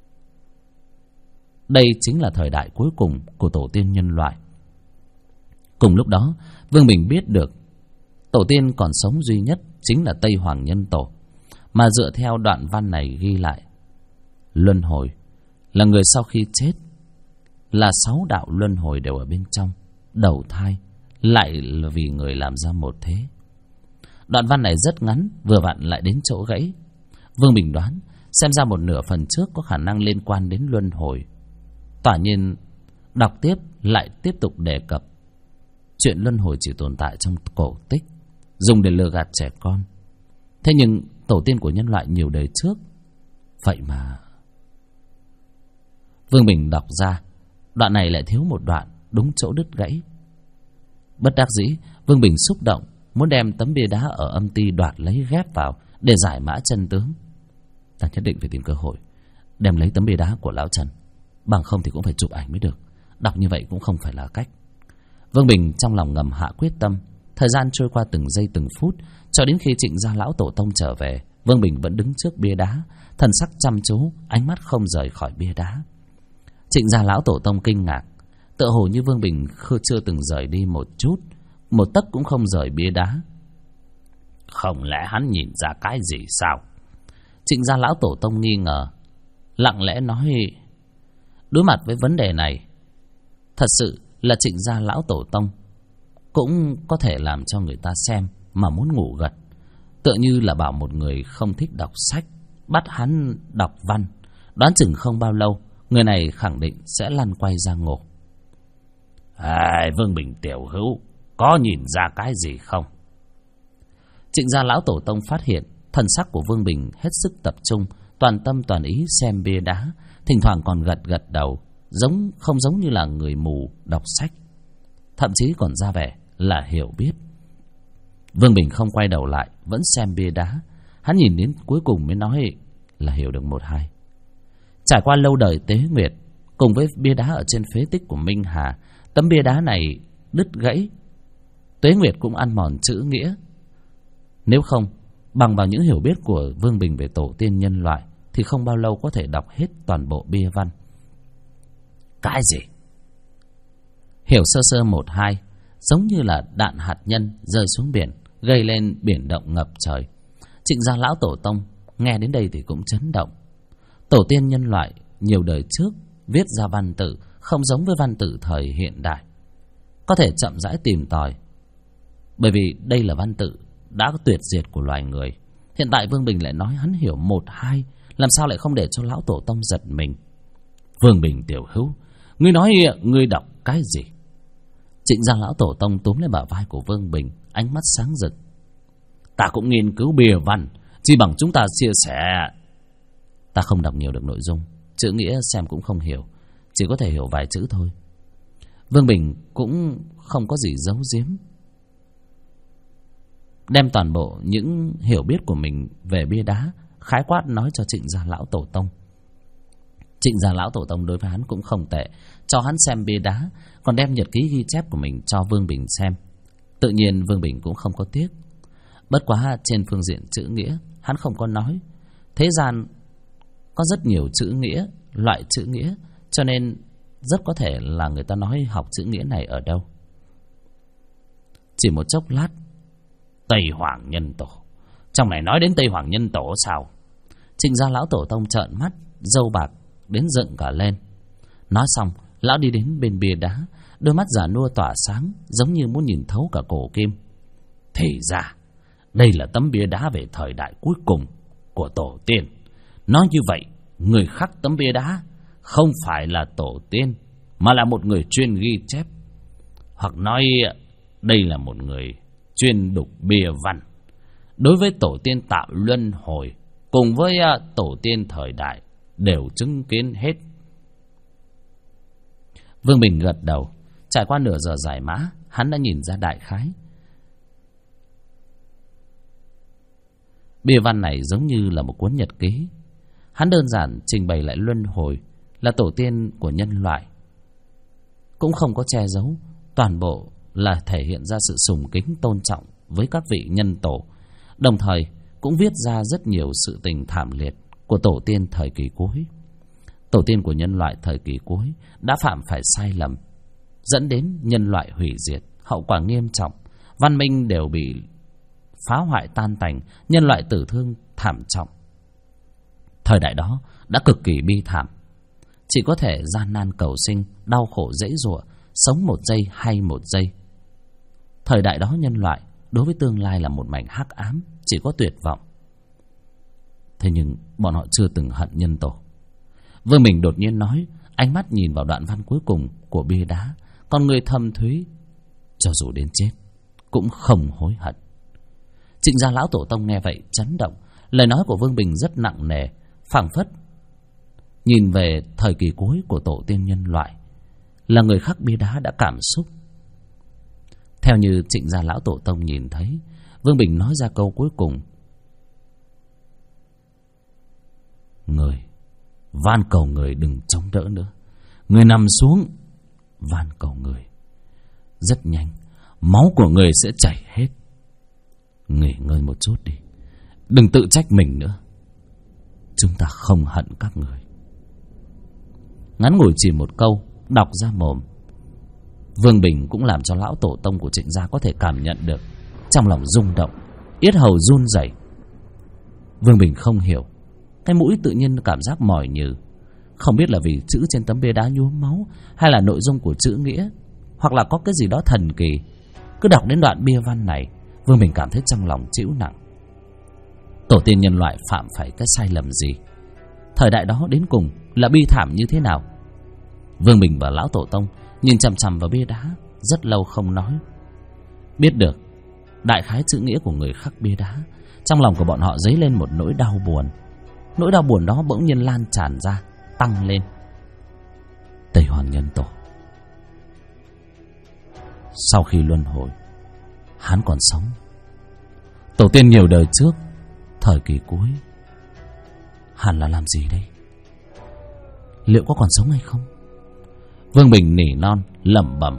đây chính là thời đại cuối cùng của tổ tiên nhân loại. Cùng lúc đó, Vương Bình biết được tổ tiên còn sống duy nhất chính là Tây Hoàng Nhân Tổ. Mà dựa theo đoạn văn này ghi lại, luân hồi là người sau khi chết, là 6 đạo luân hồi đều ở bên trong, đầu thai lại là vì người làm ra một thế. Đoạn văn này rất ngắn, vừa vặn lại đến chỗ gãy. Vương Bình đoán xem ra một nửa phần trước có khả năng liên quan đến luân hồi. Quả nhiên đọc tiếp lại tiếp tục đề cập chuyện luân hồi chỉ tồn tại trong cổ tích, dùng để lừa gạt trẻ con. Thế nhưng tổ tiên của nhân loại nhiều đời trước, vậy mà... Vương Bình đọc ra, đoạn này lại thiếu một đoạn, đúng chỗ đứt gãy. Bất đắc dĩ, Vương Bình xúc động, muốn đem tấm bia đá ở âm ty đoạt lấy ghép vào để giải mã chân tướng. Ta nhất định phải tìm cơ hội đem lấy tấm bia đá của lão Trần, bằng không thì cũng phải chụp ảnh mới được. đọc như vậy cũng không phải là cách. Vương Bình trong lòng ngầm hạ quyết tâm. Thời gian trôi qua từng giây từng phút, cho đến khi Trịnh gia lão tổ tông trở về, Vương Bình vẫn đứng trước bia đá, thần sắc chăm chú, ánh mắt không rời khỏi bia đá. Trịnh gia lão tổ tông kinh ngạc, tựa hồ như Vương Bình chưa từng rời đi một chút, một tấc cũng không rời bia đá. Không lẽ hắn nhìn ra cái gì sao? Trịnh gia lão tổ tông nghi ngờ, lặng lẽ nói. Đối mặt với vấn đề này, thật sự là Trịnh gia lão tổ tông cũng có thể làm cho người ta xem mà muốn ngủ gật. Tựa như là bảo một người không thích đọc sách bắt hắn đọc văn, đoán chừng không bao lâu người này khẳng định sẽ lăn quay ra ngộ. Vương Bình tiểu hữu, có nhìn ra cái gì không? Trịnh gia lão tổ tông phát hiện thần sắc của Vương Bình hết sức tập trung, toàn tâm toàn ý xem bia đá, thỉnh thoảng còn gật gật đầu, không giống như là người mù đọc sách, thậm chí còn ra vẻ là hiểu biết. Vương Bình không quay đầu lại, vẫn xem bia đá. Hắn nhìn đến cuối cùng mới nói là hiểu được một hai. Trải qua lâu đời tế nguyệt, cùng với bia đá ở trên phế tích của Minh Hà, tấm bia đá này đứt gãy, tuế nguyệt cũng ăn mòn chữ nghĩa. Nếu không, bằng vào những hiểu biết của Vương Bình về tổ tiên nhân loại, thì không bao lâu có thể đọc hết toàn bộ bia văn. Cái gì? Hiểu sơ sơ một hai, giống như là đạn hạt nhân rơi xuống biển, gây lên biển động ngập trời. Trịnh gia lão tổ tông nghe đến đây thì cũng chấn động. Tổ tiên nhân loại nhiều đời trước viết ra văn tự không giống với văn tự thời hiện đại, có thể chậm rãi tìm tòi, bởi vì đây là văn tự đã có tuyệt diệt của loài người. Hiện tại Vương Bình lại nói hắn hiểu một hai, làm sao lại không để cho lão tổ tông giật mình. Vương Bình tiểu hữu, ngươi nói ngươi đọc cái gì? Trịnh gia lão tổ tông túm lên bả vai của Vương Bình, ánh mắt sáng rực. Ta cũng nghiên cứu bìa văn, chỉ bằng chúng ta chia sẻ. Ta không đọc nhiều được nội dung, chữ nghĩa xem cũng không hiểu, chỉ có thể hiểu vài chữ thôi. Vương Bình cũng không có gì giấu giếm, đem toàn bộ những hiểu biết của mình về bia đá khái quát nói cho Trịnh gia lão tổ tông. Trịnh gia lão tổ tông đối với hắn cũng không tệ, cho hắn xem bia đá, còn đem nhật ký ghi chép của mình cho Vương Bình xem. Tự nhiên Vương Bình cũng không có tiếc. Bất quá trên phương diện chữ nghĩa hắn không có nói. Thế gian có rất nhiều chữ nghĩa, loại chữ nghĩa, cho nên rất có thể là người ta nói học chữ nghĩa này ở đâu. Chỉ một chốc lát, Tây Hoàng Nhân Tổ. Trong này nói đến Tây Hoàng Nhân Tổ sao? Trịnh gia lão tổ tông trợn mắt, râu bạc đến dựng cả lên. Nói xong, lão đi đến bên bia đá, đôi mắt già nua tỏa sáng, giống như muốn nhìn thấu cả cổ kim. Thì ra, đây là tấm bia đá về thời đại cuối cùng của tổ tiên. Nói như vậy, người khắc tấm bia đá không phải là tổ tiên, mà là một người chuyên ghi chép. Hoặc nói đây là một người chuyên đục bia văn. Đối với tổ tiên tạo luân hồi cùng với tổ tiên thời đại đều chứng kiến hết. Vương Bình gật đầu. Trải qua nửa giờ giải mã, hắn đã nhìn ra đại khái. Bia văn này giống như là một cuốn nhật ký. Hắn đơn giản trình bày lại luân hồi là tổ tiên của nhân loại, cũng không có che giấu, toàn bộ là thể hiện ra sự sùng kính tôn trọng với các vị nhân tổ, đồng thời cũng viết ra rất nhiều sự tình thảm liệt của tổ tiên thời kỳ cuối. Tổ tiên của nhân loại thời kỳ cuối đã phạm phải sai lầm, dẫn đến nhân loại hủy diệt, hậu quả nghiêm trọng, văn minh đều bị phá hoại tan tành, nhân loại tử thương thảm trọng. Thời đại đó đã cực kỳ bi thảm, chỉ có thể gian nan cầu sinh, đau khổ giãy giụa, sống một giây hay một giây. Thời đại đó nhân loại đối với tương lai là một mảnh hắc ám, chỉ có tuyệt vọng. Thế nhưng bọn họ chưa từng hận nhân tổ. Vương Bình đột nhiên nói, ánh mắt nhìn vào đoạn văn cuối cùng của bia đá, con người thâm thúy, cho dù đến chết cũng không hối hận. Trịnh gia lão tổ tông nghe vậy chấn động. Lời nói của Vương Bình rất nặng nề, phảng phất nhìn về thời kỳ cuối của tổ tiên nhân loại, là người khắc bia đá đã cảm xúc. Theo như Trịnh gia lão tổ tông nhìn thấy, Vương Bình nói ra câu cuối cùng: người, van cầu người đừng chống đỡ nữa. Người nằm xuống, van cầu người. Rất nhanh, máu của người sẽ chảy hết. Nghỉ ngơi một chút đi, đừng tự trách mình nữa. Chúng ta không hận các người. Ngắn ngủi chỉ một câu đọc ra mồm, Vương Bình cũng làm cho lão tổ tông của Trịnh gia có thể cảm nhận được. Trong lòng rung động, yết hầu run rẩy. Vương Bình không hiểu, cái mũi tự nhiên cảm giác mỏi nhừ. Không biết là vì chữ trên tấm bia đá nhuốm máu, hay là nội dung của chữ nghĩa, hoặc là có cái gì đó thần kỳ. Cứ đọc đến đoạn bia văn này, Vương Bình cảm thấy trong lòng trĩu nặng. Tổ tiên nhân loại phạm phải cái sai lầm gì? Thời đại đó đến cùng là bi thảm như thế nào? Vương Bình và lão tổ tông nhìn chằm chằm vào bia đá rất lâu không nói. Biết được đại khái chữ nghĩa của người khắc bia đá, trong lòng của bọn họ dấy lên một nỗi đau buồn. Nỗi đau buồn đó bỗng nhiên lan tràn ra, tăng lên. Tây Hoàng Nhân Tổ, sau khi luân hồi, hắn còn sống. Tổ tiên nhiều đời trước, thời kỳ cuối, hắn là làm gì đây? Liệu có còn sống hay không? Vương Bình nỉ non lẩm bẩm.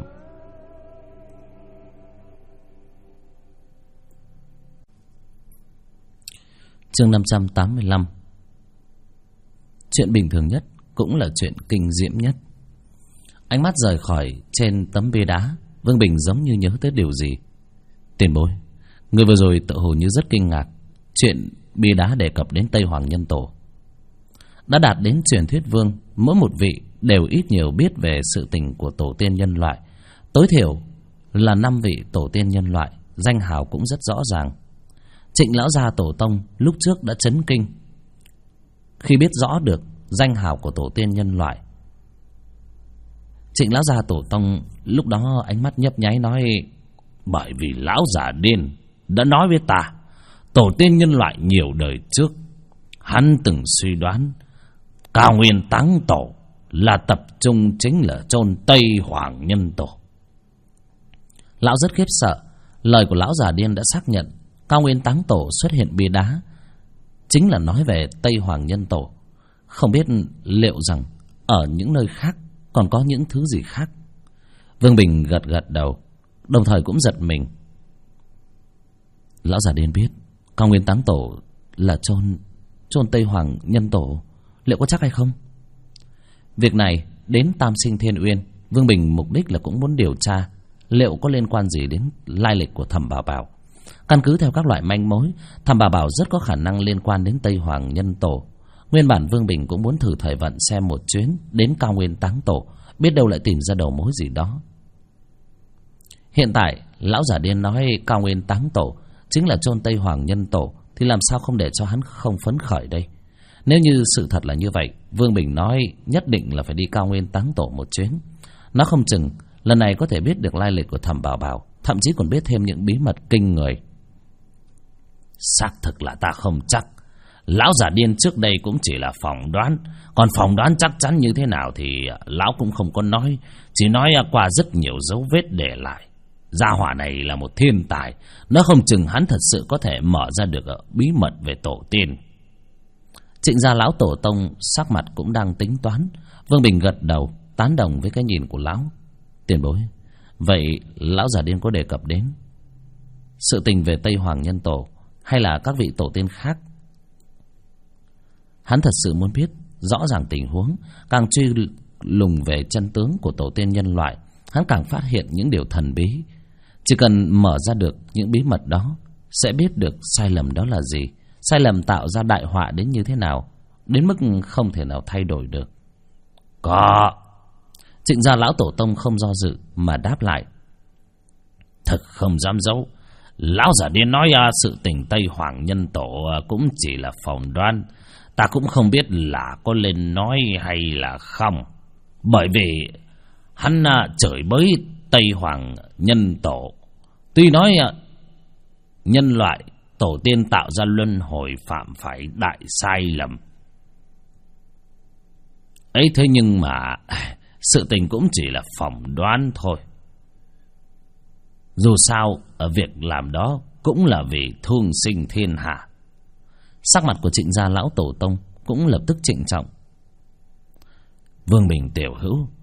Chương 585. Chuyện bình thường nhất cũng là chuyện kinh diễm nhất. Ánh mắt rời khỏi trên tấm bia đá, Vương Bình giống như nhớ tới điều gì. Tiền bối, người vừa rồi tự hồ như rất kinh ngạc. Chuyện bia đá đề cập đến Tây Hoàng Nhân Tổ. Đã đạt đến truyền thuyết vương, mỗi một vị đều ít nhiều biết về sự tình của tổ tiên nhân loại. Tối thiểu là 5 vị tổ tiên nhân loại, danh hào cũng rất rõ ràng. Trịnh lão gia tổ tông lúc trước đã chấn kinh khi biết rõ được danh hào của tổ tiên nhân loại. Trịnh lão gia tổ tông lúc đó ánh mắt nhấp nháy nói: bởi vì lão già điên đã nói với ta, tổ tiên nhân loại nhiều đời trước, hắn từng suy đoán Cao Nguyên Táng Tổ là tập trung chính là chôn Tây Hoàng Nhân Tổ. Lão rất khiếp sợ, lời của lão già điên đã xác nhận Cao Nguyên Táng Tổ xuất hiện bia đá chính là nói về Tây Hoàng Nhân Tổ. Không biết liệu rằng ở những nơi khác còn có những thứ gì khác. Vương Bình gật gật đầu, đồng thời cũng giật mình. Lão già điên biết Cao Nguyên Táng Tổ là chôn Tây Hoàng Nhân Tổ, liệu có chắc hay không? Việc này đến Tam Sinh Thiên Uyên, Vương Bình mục đích là cũng muốn điều tra liệu có liên quan gì đến lai lịch của Thẩm Bảo Bảo. Căn cứ theo các loại manh mối, Thẩm Bảo Bảo rất có khả năng liên quan đến Tây Hoàng Nhân Tổ. Nguyên bản Vương Bình cũng muốn thử thời vận xem một chuyến đến Cao Nguyên Táng Tổ, biết đâu lại tìm ra đầu mối gì đó. Hiện tại lão giả điên nói Cao Nguyên Táng Tổ chính là chôn Tây Hoàng Nhân Tổ, thì làm sao không để cho hắn không phấn khởi đây? Nếu như sự thật là như vậy, Vương Bình nói nhất định là phải đi Cao Nguyên Táng Tổ một chuyến. Nó không chừng lần này có thể biết được lai lịch của Thẩm Bảo Bảo, thậm chí còn biết thêm những bí mật kinh người. Xác thực là ta không chắc. Lão giả điên trước đây cũng chỉ là phỏng đoán, còn phỏng đoán chắc chắn như thế nào thì lão cũng không có nói, chỉ nói qua rất nhiều dấu vết để lại. Gia hỏa này là một thiên tài, nó không chừng hắn thật sự có thể mở ra được bí mật về tổ tiên. Trịnh gia lão tổ tông sắc mặt cũng đang tính toán. Vương Bình gật đầu tán đồng với cái nhìn của lão. Tiền bối, vậy lão giả điên có đề cập đến sự tình về Tây Hoàng Nhân Tổ hay là các vị tổ tiên khác? Hắn thật sự muốn biết rõ ràng tình huống, càng truy lùng về chân tướng của tổ tiên nhân loại, hắn càng phát hiện những điều thần bí. Chỉ cần mở ra được những bí mật đó, sẽ biết được sai lầm đó là gì, sai lầm tạo ra đại họa đến như thế nào, đến mức không thể nào thay đổi được. Có. Trịnh gia lão tổ tông không do dự mà đáp lại. Thật không dám giấu, lão giả điên nói sự tình Tây Hoàng Nhân Tổ cũng chỉ là phỏng đoán. Ta cũng không biết là có lên nói hay là không, bởi vì hắn chửi bới Tây Hoàng Nhân Tổ. Tuy nói nhân loại tổ tiên tạo ra luân hồi phạm phải đại sai lầm ấy, thế nhưng mà sự tình cũng chỉ là phỏng đoán thôi. Dù sao việc làm đó cũng là vì thương sinh thiên hạ. Sắc mặt của Trịnh gia lão tổ tông cũng lập tức trịnh trọng. Vương Bình tiểu hữu,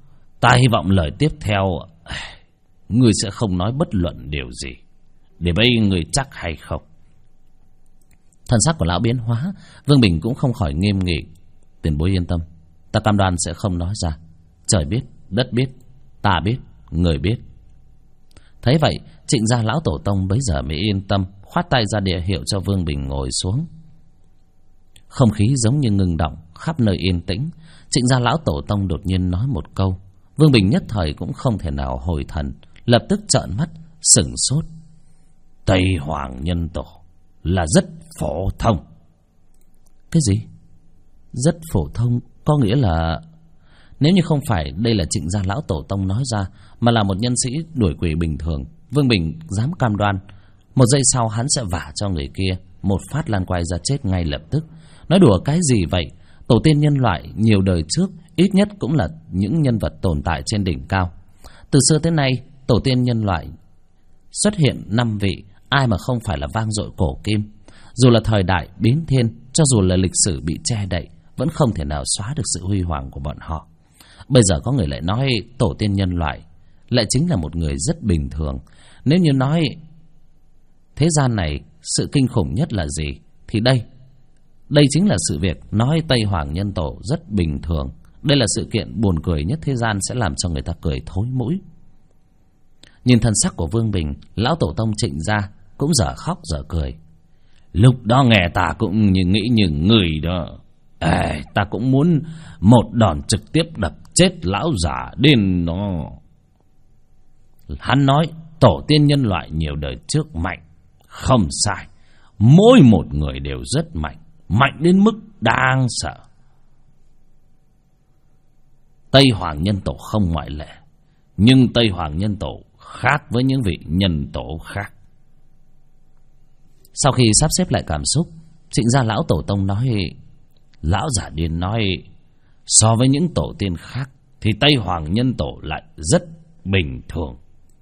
Ta hy vọng lời tiếp theo ngươi sẽ không nói bất luận điều gì, để bây ngươi chắc hay không. Thần sắc của lão biến hóa, Vương Bình cũng không khỏi nghiêm nghị. Tiền bối yên tâm, ta cam đoan sẽ không nói ra. Trời biết, đất biết, ta biết, người biết. Thấy vậy, Trịnh gia lão tổ tông bấy giờ mới yên tâm, khoát tay ra địa hiệu cho Vương Bình ngồi xuống. Không khí giống như ngừng động, khắp nơi yên tĩnh. Trịnh gia lão tổ tông đột nhiên nói một câu, Vương Bình nhất thời cũng không thể nào hồi thần, lập tức trợn mắt sửng sốt. Tây Hoàng Nhân Tổ là rất phổ thông. Cái gì? Rất phổ thông có nghĩa là... Nếu như không phải đây là Trịnh gia lão tổ tông nói ra, mà là một nhân sĩ đuổi quỷ bình thường, Vương Bình dám cam đoan một giây sau hắn sẽ vả cho người kia một phát lan quay ra chết ngay lập tức. Nói đùa cái gì vậy? Tổ tiên nhân loại nhiều đời trước ít nhất cũng là những nhân vật tồn tại trên đỉnh cao. Từ xưa tới nay, tổ tiên nhân loại xuất hiện 5 vị, ai mà không phải là vang dội cổ kim. Dù là thời đại biến thiên, cho dù là lịch sử bị che đậy, vẫn không thể nào xóa được sự huy hoàng của bọn họ. Bây giờ có người lại nói tổ tiên nhân loại lại chính là một người rất bình thường. Nếu như nói thế gian này sự kinh khủng nhất là gì, thì đây chính là sự việc nói Tây Hoàng Nhân Tổ rất bình thường. Đây là sự kiện buồn cười nhất thế gian, sẽ làm cho người ta cười thối mũi. Nhìn thân sắc của Vương Bình, lão tổ tông Trịnh gia cũng dở khóc dở cười. Lúc đó nghe ta cũng nghĩ như người đó. Ta cũng muốn một đòn trực tiếp đập chết lão giả điên nó. Hắn nói tổ tiên nhân loại nhiều đời trước mạnh, không sai. Mỗi một người đều rất mạnh, mạnh đến mức đáng sợ. Tây Hoàng Nhân Tổ không ngoại lệ, nhưng Tây Hoàng Nhân Tổ khác với những vị nhân tổ khác. Sau khi sắp xếp lại cảm xúc, Trịnh gia lão tổ tông nói: Lão giả điên nói, so với những tổ tiên khác thì Tây Hoàng Nhân Tổ lại rất bình thường.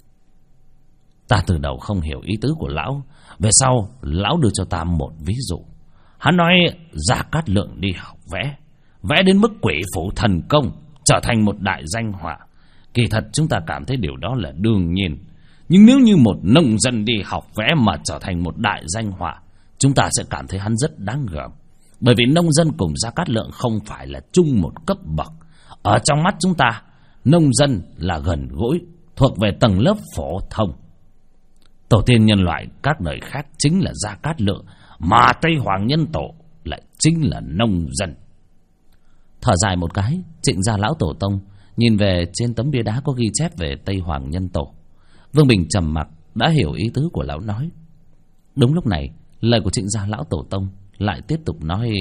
Ta từ đầu không hiểu ý tứ của lão. Về sau lão đưa cho ta một ví dụ. Hắn nói Gia Cát Lượng đi học vẽ đến mức quỷ phủ thần công, trở thành một đại danh họa. Kỳ thật chúng ta cảm thấy điều đó là đương nhiên. Nhưng nếu như một nông dân đi học vẽ mà trở thành một đại danh họa, chúng ta sẽ cảm thấy hắn rất đáng gờm. Bởi vì nông dân cùng Gia Cát Lượng không phải là chung một cấp bậc. Ở trong mắt chúng ta, nông dân là gần gũi, thuộc về tầng lớp phổ thông. Tổ tiên nhân loại các đời khác chính là Gia Cát Lượng, mà Tây Hoàng Nhân Tổ lại chính là nông dân. Thở dài một cái, Trịnh gia lão tổ tông nhìn về trên tấm bia đá có ghi chép về Tây Hoàng Nhân Tổ. Vương Bình trầm mặc, đã hiểu ý tứ của lão nói. Đúng lúc này, lời của Trịnh gia lão tổ tông lại tiếp tục nói: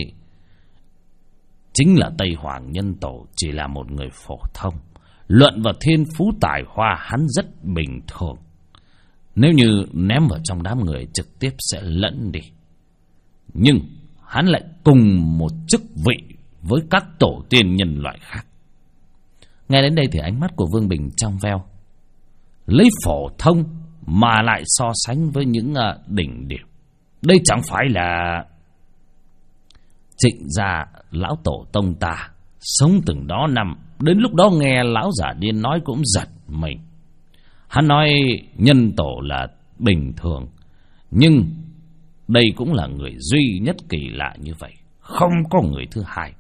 chính là Tây Hoàng Nhân Tổ chỉ là một người phổ thông. Luận vào thiên phú tài hoa, hắn rất bình thường. Nếu như ném vào trong đám người trực tiếp sẽ lẫn đi. Nhưng hắn lại cùng một chức vị với các tổ tiên nhân loại khác. Nghe đến đây thì ánh mắt của Vương Bình trong veo. Lấy phổ thông mà lại so sánh với những đỉnh điểm, đây chẳng phải là... Trịnh gia lão tổ tông ta sống từng đó năm, đến lúc đó nghe lão giả điên nói cũng giật mình. Hắn nói nhân tổ là bình thường, nhưng đây cũng là người duy nhất kỳ lạ như vậy, không có người thứ hai.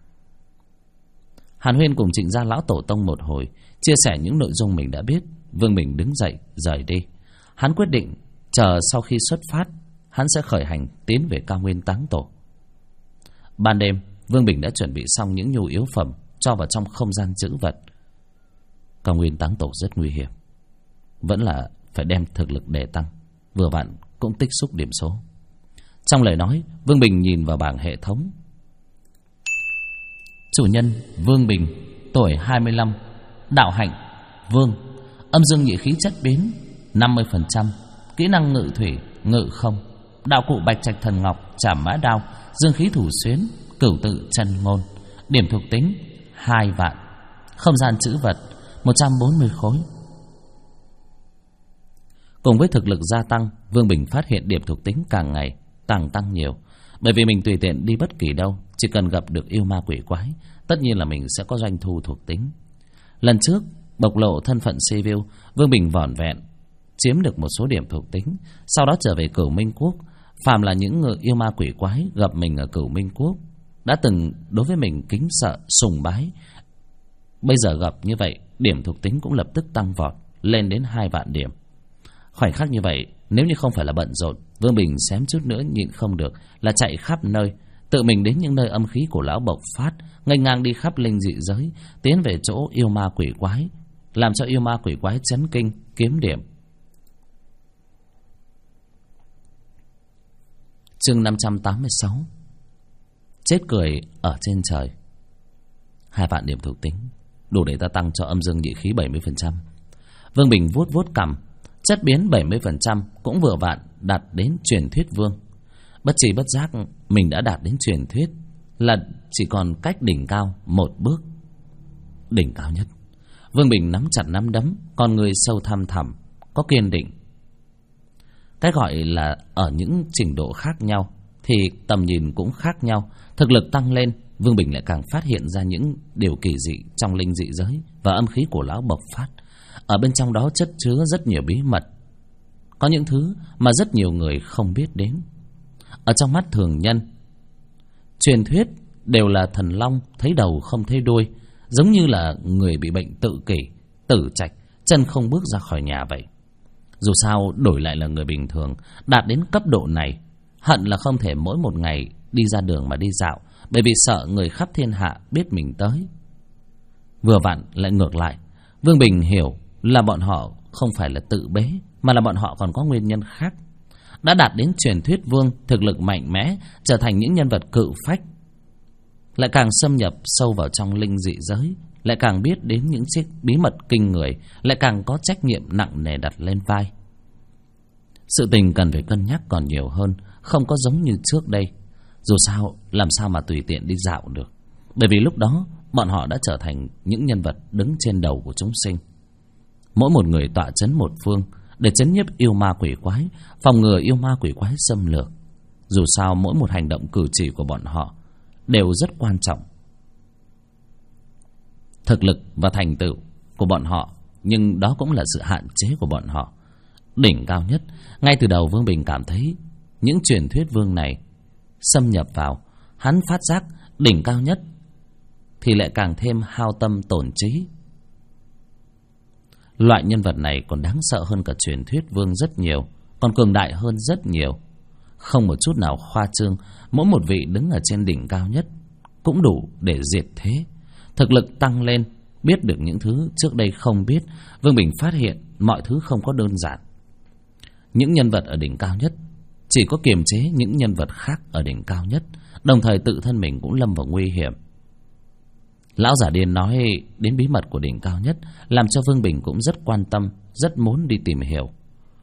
Hàn Huyên cùng Trịnh gia lão tổ tông một hồi, chia sẻ những nội dung mình đã biết. Vương Bình đứng dậy rời đi. Hắn quyết định chờ sau khi xuất phát, hắn sẽ khởi hành tiến về Cao Nguyên Táng Tổ. Ban đêm, Vương Bình đã chuẩn bị xong những nhu yếu phẩm cho vào trong không gian trữ vật. Cao Nguyên Táng Tổ rất nguy hiểm, vẫn là phải đem thực lực để tăng, vừa vặn cũng tích xúc điểm số. Trong lời nói, Vương Bình nhìn vào bảng hệ thống. Chủ nhân Vương Bình, tuổi 25, đạo hạnh Vương, âm dương nhị khí chất biến 50%, kỹ năng ngự thủy, ngự không, đạo cụ bạch trạch thần ngọc, trảm mã đao, dương khí thủ xuyến, cửu tự chân ngôn, điểm thuộc tính 2 vạn, không gian trữ vật 140 khối. Cùng với thực lực gia tăng, Vương Bình phát hiện điểm thuộc tính càng ngày tăng nhiều. Bởi vì mình tùy tiện đi bất kỳ đâu, chỉ cần gặp được yêu ma quỷ quái, tất nhiên là mình sẽ có doanh thu thuộc tính. Lần trước Bộc lộ thân phận civil, Vương Bình vỏn vẹn chiếm được một số điểm thuộc tính. Sau đó trở về Cửu Minh Quốc. Phàm là những người yêu ma quỷ quái gặp mình ở Cửu Minh Quốc đã từng đối với mình kính sợ sùng bái, bây giờ gặp như vậy, điểm thuộc tính cũng lập tức tăng vọt lên đến 2 vạn điểm. Khoảnh khắc như vậy, nếu như không phải là bận rộn, Vương Bình xém chút nữa nhịn không được là chạy khắp nơi, tự mình đến những nơi âm khí của lão bộc phát, nghênh ngang đi khắp linh dị giới, tiến về chỗ yêu ma quỷ quái, làm cho yêu ma quỷ quái chấn kinh, kiếm điểm. Chương 586. Chết cười ở trên trời. 2 vạn điểm thuộc tính đủ để ta tăng cho âm dương nhị khí 70%. Vương Bình vuốt vuốt cằm, chất biến 70% cũng vừa vặn đạt đến truyền thuyết vương. Bất tri bất giác mình đã đạt đến truyền thuyết, là chỉ còn cách đỉnh cao một bước. Đỉnh cao nhất. Vương Bình nắm chặt nắm đấm, con người sâu thăm thẳm, có kiên định. Cái gọi là ở những trình độ khác nhau thì tầm nhìn cũng khác nhau. Thực lực tăng lên, Vương Bình lại càng phát hiện ra những điều kỳ dị trong linh dị giới và âm khí của lão bộc phát. Ở bên trong đó chất chứa rất nhiều bí mật, có những thứ mà rất nhiều người không biết đến. Ở trong mắt thường nhân, truyền thuyết đều là thần long thấy đầu không thấy đuôi, giống như là người bị bệnh tự kỷ, tử trạch, chân không bước ra khỏi nhà vậy. Dù sao đổi lại là người bình thường, đạt đến cấp độ này, hận là không thể mỗi một ngày đi ra đường mà đi dạo, bởi vì sợ người khắp thiên hạ biết mình tới. Vừa vặn lại ngược lại, Vương Bình hiểu là bọn họ không phải là tự bế, mà là bọn họ còn có nguyên nhân khác. Đã đạt đến truyền thuyết vương, thực lực mạnh mẽ, trở thành những nhân vật cự phách, lại càng xâm nhập sâu vào trong linh dị giới, lại càng biết đến những chiếc bí mật kinh người, lại càng có trách nhiệm nặng nề đặt lên vai. Sự tình cần phải cân nhắc còn nhiều hơn, không có giống như trước đây. Dù sao, làm sao mà tùy tiện đi dạo được, bởi vì lúc đó bọn họ đã trở thành những nhân vật đứng trên đầu của chúng sinh. Mỗi một người tọa chấn một phương để chấn nhiếp yêu ma quỷ quái, phòng ngừa yêu ma quỷ quái xâm lược. Dù sao mỗi một hành động cử chỉ của bọn họ đều rất quan trọng. Thực lực và thành tựu của bọn họ, nhưng đó cũng là sự hạn chế của bọn họ. Đỉnh cao nhất, ngay từ đầu Vương Bình cảm thấy những truyền thuyết vương này xâm nhập vào, hắn phát giác đỉnh cao nhất thì lại càng thêm hao tâm tổn trí. Loại nhân vật này còn đáng sợ hơn cả truyền thuyết vương rất nhiều, còn cường đại hơn rất nhiều. Không một chút nào khoa trương, mỗi một vị đứng ở trên đỉnh cao nhất cũng đủ để diệt thế. Thực lực tăng lên, biết được những thứ trước đây không biết, Vương Bình phát hiện mọi thứ không có đơn giản. Những nhân vật ở đỉnh cao nhất chỉ có kiềm chế những nhân vật khác ở đỉnh cao nhất, đồng thời tự thân mình cũng lâm vào nguy hiểm. Lão giả điên nói đến bí mật của đỉnh cao nhất, làm cho Vương Bình cũng rất quan tâm, rất muốn đi tìm hiểu.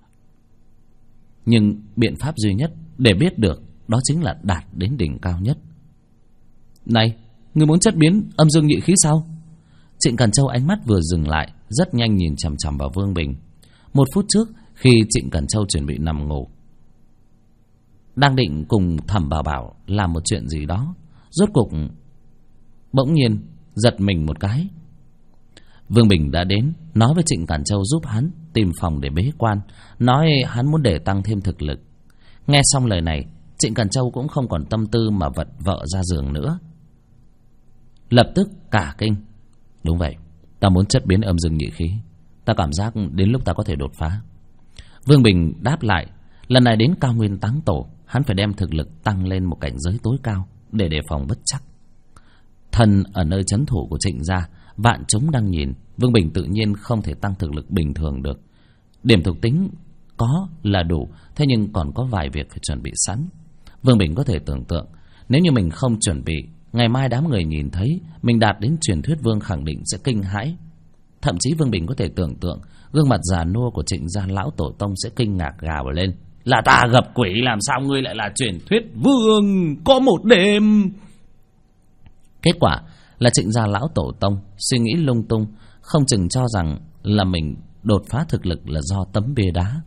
Nhưng biện pháp duy nhất để biết được đó chính là đạt đến đỉnh cao nhất. Này, ngươi muốn chất biến âm dương nhị khí sao? Trịnh Càn Châu ánh mắt vừa dừng lại, rất nhanh nhìn chằm chằm vào Vương Bình. 1 phút trước, khi Trịnh Càn Châu chuẩn bị nằm ngủ, đang định cùng Thẩm Bảo Bảo làm một chuyện gì đó, rốt cục bỗng nhiên giật mình một cái. Vương Bình đã đến, nói với Trịnh Càn Châu giúp hắn tìm phòng để bế quan, nói hắn muốn để tăng thêm thực lực. Nghe xong lời này, Trịnh Càn Châu cũng không còn tâm tư mà vật vợ ra giường nữa, lập tức cả kinh. Đúng vậy, ta muốn chất biến âm dương nhị khí, ta cảm giác đến lúc ta có thể đột phá. Vương Bình đáp lại, lần này đến Cao Nguyên Táng Tổ, hắn phải đem thực lực tăng lên một cảnh giới tối cao để đề phòng bất trắc. Thân ở nơi trấn thủ của Trịnh gia, vạn chúng đang nhìn, Vương Bình tự nhiên không thể tăng thực lực bình thường được. Điểm thuộc tính có là đủ, thế nhưng còn có vài việc phải chuẩn bị sẵn. Vương Bình có thể tưởng tượng, nếu như mình không chuẩn bị, ngày mai đám người nhìn thấy mình đạt đến truyền thuyết vương khẳng định sẽ kinh hãi. Thậm chí Vương Bình có thể tưởng tượng gương mặt già nua của Trịnh gia lão tổ tông sẽ kinh ngạc gào lên: là ta gặp quỷ, làm sao ngươi lại là truyền thuyết vương có một đêm? Kết quả là Trịnh gia lão tổ tông suy nghĩ lung tung, không chừng cho rằng là mình đột phá thực lực là do tấm bia đá.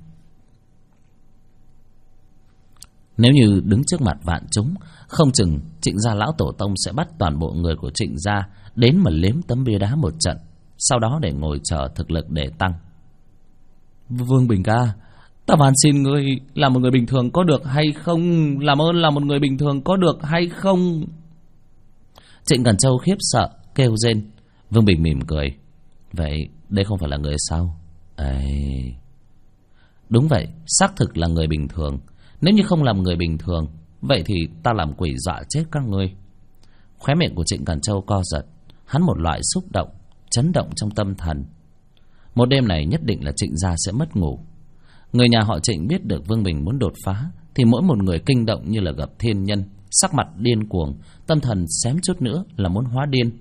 Nếu như đứng trước mặt vạn chúng, không chừng Trịnh gia lão tổ tông sẽ bắt toàn bộ người của Trịnh gia đến mà liếm tấm bia đá một trận, sau đó để ngồi chờ thực lực để tăng. Vương Bình ca, ta van xin ngươi là một người bình thường có được hay không? Làm ơn là một người bình thường có được hay không? Trịnh Cẩn Châu khiếp sợ kêu rên. Vương Bình mỉm cười. Vậy đây không phải là người sao? Ấy, đúng vậy, xác thực là người bình thường. Nếu như không làm người bình thường, vậy thì ta làm quỷ dọa chết các ngươi. Khóe miệng của Trịnh Cẩn Châu co giật. Hắn một loại xúc động, chấn động trong tâm thần. Một đêm này nhất định là Trịnh gia sẽ mất ngủ. Người nhà họ Trịnh biết được Vương Bình muốn đột phá thì mỗi một người kinh động như là gặp thiên nhân, sắc mặt điên cuồng, tâm thần xém chút nữa là muốn hóa điên.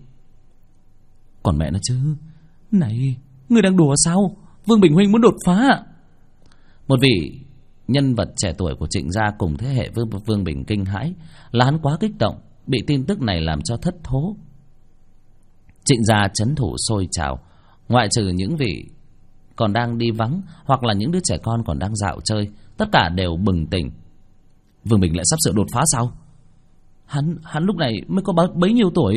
Còn mẹ nó chứ, này, ngươi đang đùa sao? Vương Bình huynh muốn đột phá. Một vị nhân vật trẻ tuổi của Trịnh gia cùng thế hệ với Vương Bình kinh hãi, là hắn quá kích động, bị tin tức này làm cho thất thố. Trịnh gia trấn thủ sôi trào, ngoại trừ những vị còn đang đi vắng hoặc là những đứa trẻ con còn đang dạo chơi, tất cả đều bừng tỉnh. Vương Bình lại sắp sửa đột phá sao? Hắn lúc này mới có bấy nhiêu tuổi?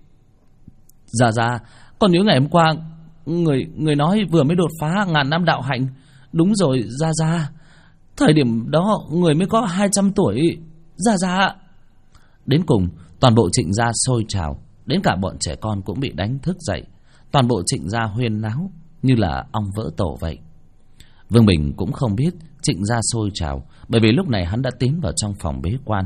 Dạ, còn nhớ ngày hôm qua người nói vừa mới đột phá 1000 năm đạo hạnh. Đúng rồi, dạ. Thời điểm đó người mới có 200 tuổi. Dạ. Đến cùng toàn bộ Trịnh gia sôi trào, đến cả bọn trẻ con cũng bị đánh thức dậy. Toàn bộ Trịnh gia huyên náo như là ong vỡ tổ vậy. Vương Bình cũng không biết Trịnh gia sôi trào, bởi vì lúc này hắn đã tiến vào trong phòng bế quan.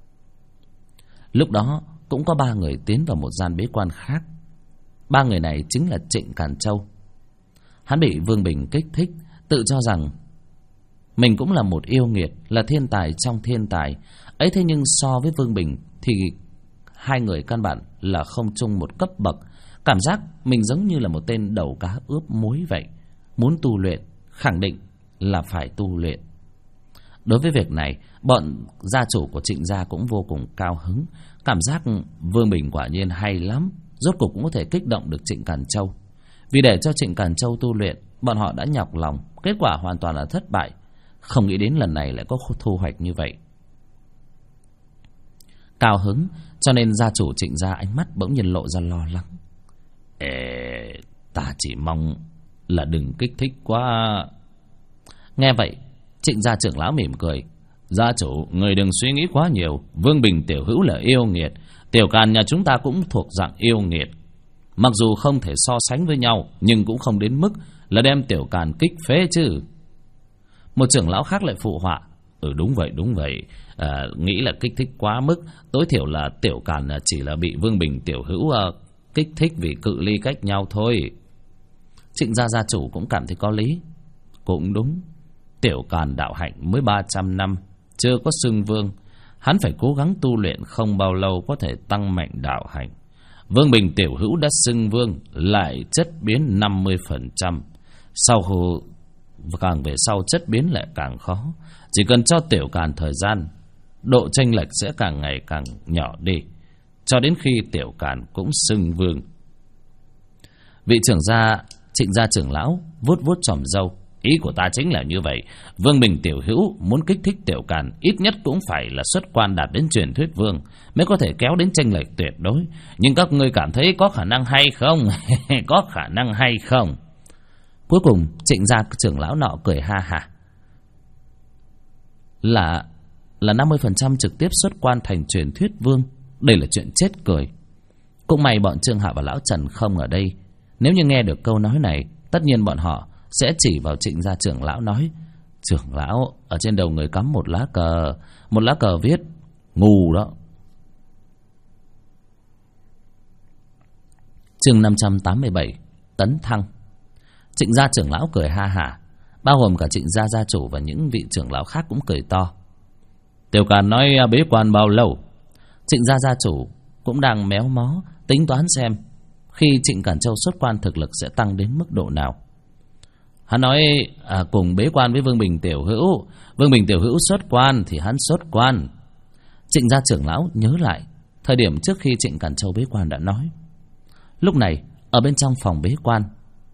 Lúc đó cũng có 3 người tiến vào một gian bế quan khác. 3 người này chính là Trịnh Càn Châu. Hắn bị Vương Bình kích thích, tự cho rằng mình cũng là một yêu nghiệt, là thiên tài trong thiên tài. Ấy thế nhưng so với Vương Bình thì hai người căn bản là không chung một cấp bậc. Cảm giác mình giống như là một tên đầu cá ướp muối vậy. Muốn tu luyện, khẳng định là phải tu luyện. Đối với việc này, bọn gia chủ của Trịnh gia cũng vô cùng cao hứng. Cảm giác Vương Bình quả nhiên hay lắm, rốt cuộc cũng có thể kích động được Trịnh Càn Châu. Vì để cho Trịnh Càn Châu tu luyện, bọn họ đã nhọc lòng, kết quả hoàn toàn là thất bại. Không nghĩ đến lần này lại có thu hoạch như vậy. Cao hứng, cho nên gia chủ Trịnh gia ánh mắt bỗng nhiên lộ ra lo lắng. Ta chỉ mong là đừng kích thích quá. Nghe vậy, Trịnh gia trưởng lão mỉm cười. Gia chủ, người đừng suy nghĩ quá nhiều. Vương Bình tiểu hữu là yêu nghiệt, Tiểu Càn nhà chúng ta cũng thuộc dạng yêu nghiệt. Mặc dù không thể so sánh với nhau, nhưng cũng không đến mức là đem Tiểu Càn kích phế chứ. Một trưởng lão khác lại phụ họa. Đúng vậy. Nghĩ là kích thích quá mức. Tối thiểu là Tiểu Càn chỉ là bị Vương Bình tiểu hữu kích thích vì cự ly cách nhau thôi. Trịnh gia chủ cũng cảm thấy có lý. Cũng đúng, Tiểu Càn đạo hạnh mới 300 năm, chưa có xưng vương. Hắn phải cố gắng tu luyện, không bao lâu có thể tăng mạnh đạo hạnh. Vương Bình tiểu hữu đã xưng vương, lại chất biến 50%. Càng về sau chất biến lại càng khó. Chỉ cần cho Tiểu Càn thời gian, độ chênh lệch sẽ càng ngày càng nhỏ đi, cho đến khi Tiểu Càn cũng xưng vương. Vị trưởng gia Trịnh gia trưởng lão vuốt chòm râu. Ý của ta chính là như vậy. Vương Bình tiểu hữu muốn kích thích Tiểu Càn, ít nhất cũng phải là xuất quan đạt đến truyền thuyết vương, mới có thể kéo đến chênh lệch tuyệt đối. Nhưng các ngươi cảm thấy có khả năng hay không? Có khả năng hay không? Cuối cùng Trịnh gia trưởng lão nọ cười ha hả. Là 50% trực tiếp xuất quan thành truyền thuyết vương. Đây là chuyện chết cười. Cũng may bọn Trương Hạ và lão Trần không ở đây. Nếu như nghe được câu nói này, tất nhiên bọn họ sẽ chỉ vào Trịnh gia trưởng lão nói: trưởng lão, ở trên đầu người cắm một lá cờ viết ngu đó. Chương 587 tấn thăng. Trịnh gia trưởng lão cười ha hả, bao gồm cả Trịnh gia gia chủ và những vị trưởng lão khác cũng cười to. Tiểu Càn nói bế quan bao lâu? Trịnh gia gia chủ cũng đang méo mó tính toán xem khi Trịnh Càn Châu xuất quan thực lực sẽ tăng đến mức độ nào. Hắn nói cùng bế quan với Vương Bình tiểu hữu. Vương Bình tiểu hữu xuất quan thì hắn xuất quan. Trịnh gia trưởng lão nhớ lại thời điểm trước khi Trịnh Càn Châu bế quan đã nói. Lúc này ở bên trong phòng bế quan,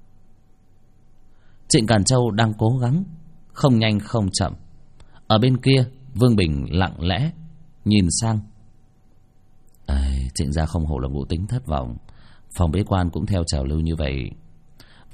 Trịnh Càn Châu đang cố gắng không nhanh không chậm. Ở bên kia Vương Bình lặng lẽ nhìn sang. Trịnh gia không hổ là ngũ tính thất vọng. Phòng bế quan cũng theo trào lưu như vậy,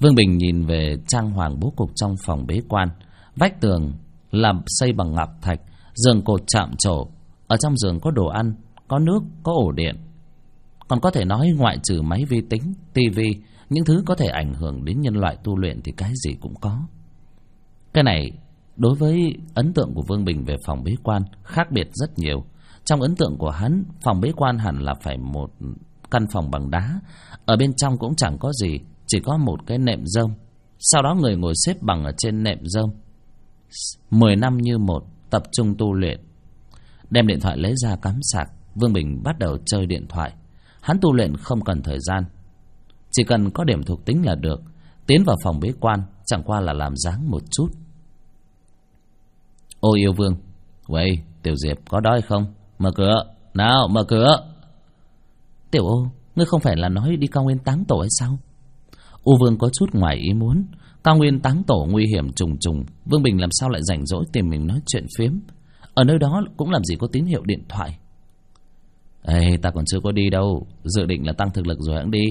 Vương Bình nhìn về trang hoàng bố cục trong phòng bế quan. Vách tường làm xây bằng ngọc thạch, giường cột chạm trổ. Ở trong giường có đồ ăn, có nước, có ổ điện. Còn có thể nói ngoại trừ máy vi tính, tivi, những thứ có thể ảnh hưởng đến nhân loại tu luyện thì cái gì cũng có. Cái này đối với ấn tượng của Vương Bình về phòng bế quan khác biệt rất nhiều. Trong ấn tượng của hắn, phòng bế quan hẳn là phải một căn phòng bằng đá. Ở bên trong cũng chẳng có gì, chỉ có một cái nệm rơm. Sau đó người ngồi xếp bằng ở trên nệm rơm. 10 năm như một, tập trung tu luyện. Đem điện thoại lấy ra cắm sạc, Vương Bình bắt đầu chơi điện thoại. Hắn tu luyện không cần thời gian, chỉ cần có điểm thuộc tính là được. Tiến vào phòng bế quan chẳng qua là làm dáng một chút. Ô yêu vương,喂, Tiểu Diệp có đói không? Mở cửa, nào mở cửa. Tiểu ô, ngươi không phải là nói đi cao nguyên táng tổ hay sao? U vương có chút ngoài ý muốn. Cao nguyên táng tổ nguy hiểm trùng trùng, Vương Bình làm sao lại rảnh rỗi tìm mình nói chuyện phiếm. Ở nơi đó cũng làm gì có tín hiệu điện thoại. Ê, ta còn chưa có đi đâu, dự định là tăng thực lực rồi hẵng đi.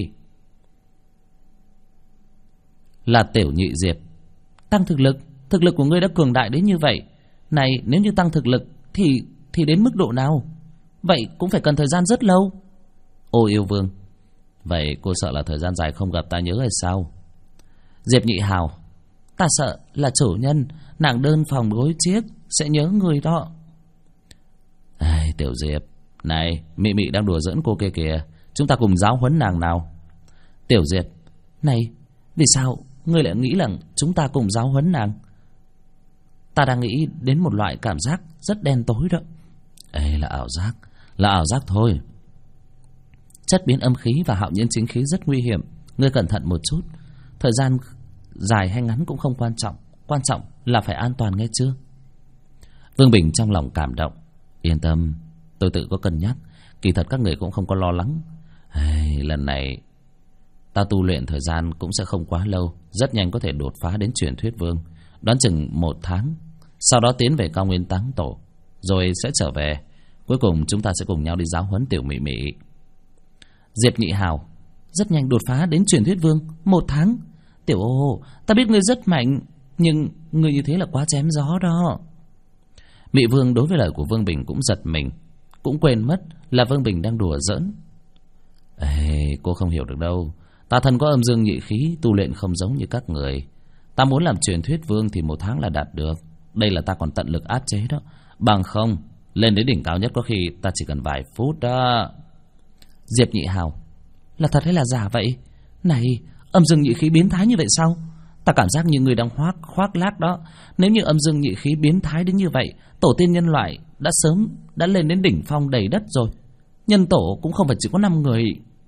Là Tiểu Nhị Diệp. Tăng thực lực? Thực lực của ngươi đã cường đại đến như vậy. Này, nếu như tăng thực lực thì đến mức độ nào? Vậy cũng phải cần thời gian rất lâu. Ô yêu vương, vậy cô sợ là thời gian dài không gặp ta nhớ hay sao? Diệp Nhị Hào, ta sợ là chủ nhân nàng đơn phòng gối chiếc sẽ nhớ người đó. Ai, Tiểu Diệp, này, Mị Mị đang đùa giỡn cô kia kìa, chúng ta cùng giáo huấn nàng nào. Tiểu Diệp, này, vì sao ngươi lại nghĩ là chúng ta cùng giáo huấn nàng? Ta đang nghĩ đến một loại cảm giác rất đen tối đó. Ê, là ảo giác thôi. Chất biến âm khí và hạo nhiên chính khí rất nguy hiểm, ngươi cẩn thận một chút. Thời gian dài hay ngắn cũng không quan trọng, quan trọng là phải an toàn, nghe chưa? Vương Bình trong lòng cảm động. Yên tâm, tôi tự có cân nhắc. Kỳ thật các người cũng không có lo lắng. Lần này ta tu luyện thời gian cũng sẽ không quá lâu, rất nhanh có thể đột phá đến truyền thuyết vương. Đoán chừng 1 tháng, sau đó tiến về cao nguyên táng tổ, rồi sẽ trở về. Cuối cùng chúng ta sẽ cùng nhau đi giáo huấn Tiểu Mị Mị. Diệp Nhị Hào, rất nhanh đột phá đến truyền thuyết vương, 1 tháng. Tiểu ô, ta biết ngươi rất mạnh, nhưng ngươi như thế là quá chém gió đó. Mị Vương đối với lời của Vương Bình cũng giật mình, cũng quên mất là Vương Bình đang đùa giỡn. Ê, cô không hiểu được đâu. Ta thân có âm dương nhị khí, tu luyện không giống như các người. Ta muốn làm truyền thuyết vương thì 1 tháng là đạt được. Đây là ta còn tận lực áp chế đó. Bằng không, lên đến đỉnh cao nhất có khi ta chỉ cần vài phút đó. Diệp Nhị Hào, là thật hay là giả vậy? Này, âm dương nhị khí biến thái như vậy sao? Ta cảm giác như người đang khoác lác đó. Nếu như âm dương nhị khí biến thái đến như vậy, tổ tiên nhân loại đã lên đến đỉnh phong đầy đất rồi. Nhân tổ cũng không phải chỉ có 5 người.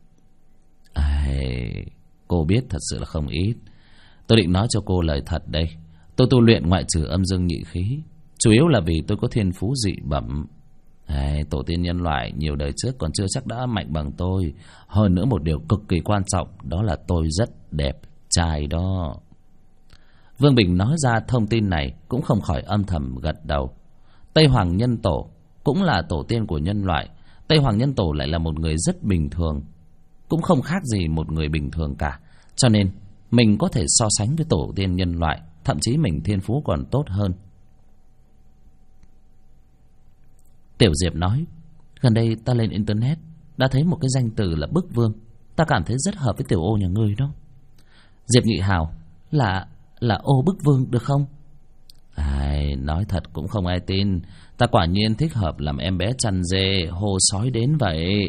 Cô biết thật sự là không ít. Tôi định nói cho cô lời thật đây. Tôi tu luyện ngoại trừ âm dương nhị khí, chủ yếu là vì tôi có thiên phú dị bẩm. Tổ tiên nhân loại nhiều đời trước còn chưa chắc đã mạnh bằng tôi. Hơn nữa một điều cực kỳ quan trọng, đó là tôi rất đẹp trai đó. Vương Bình nói ra thông tin này cũng không khỏi âm thầm gật đầu. Tây Hoàng Nhân Tổ cũng là tổ tiên của nhân loại. Tây Hoàng Nhân Tổ lại là một người rất bình thường, cũng không khác gì một người bình thường cả. Cho nên mình có thể so sánh với tổ tiên nhân loại, thậm chí mình thiên phú còn tốt hơn. Tiểu Diệp nói, gần đây ta lên internet đã thấy một cái danh từ là bức vương. Ta cảm thấy rất hợp với Tiểu ô nhà ngươi đó. Diệp Nhị Hào, là ô bức vương được không? Nói thật cũng không ai tin. Ta quả nhiên thích hợp làm em bé chăn dê hô sói đến vậy.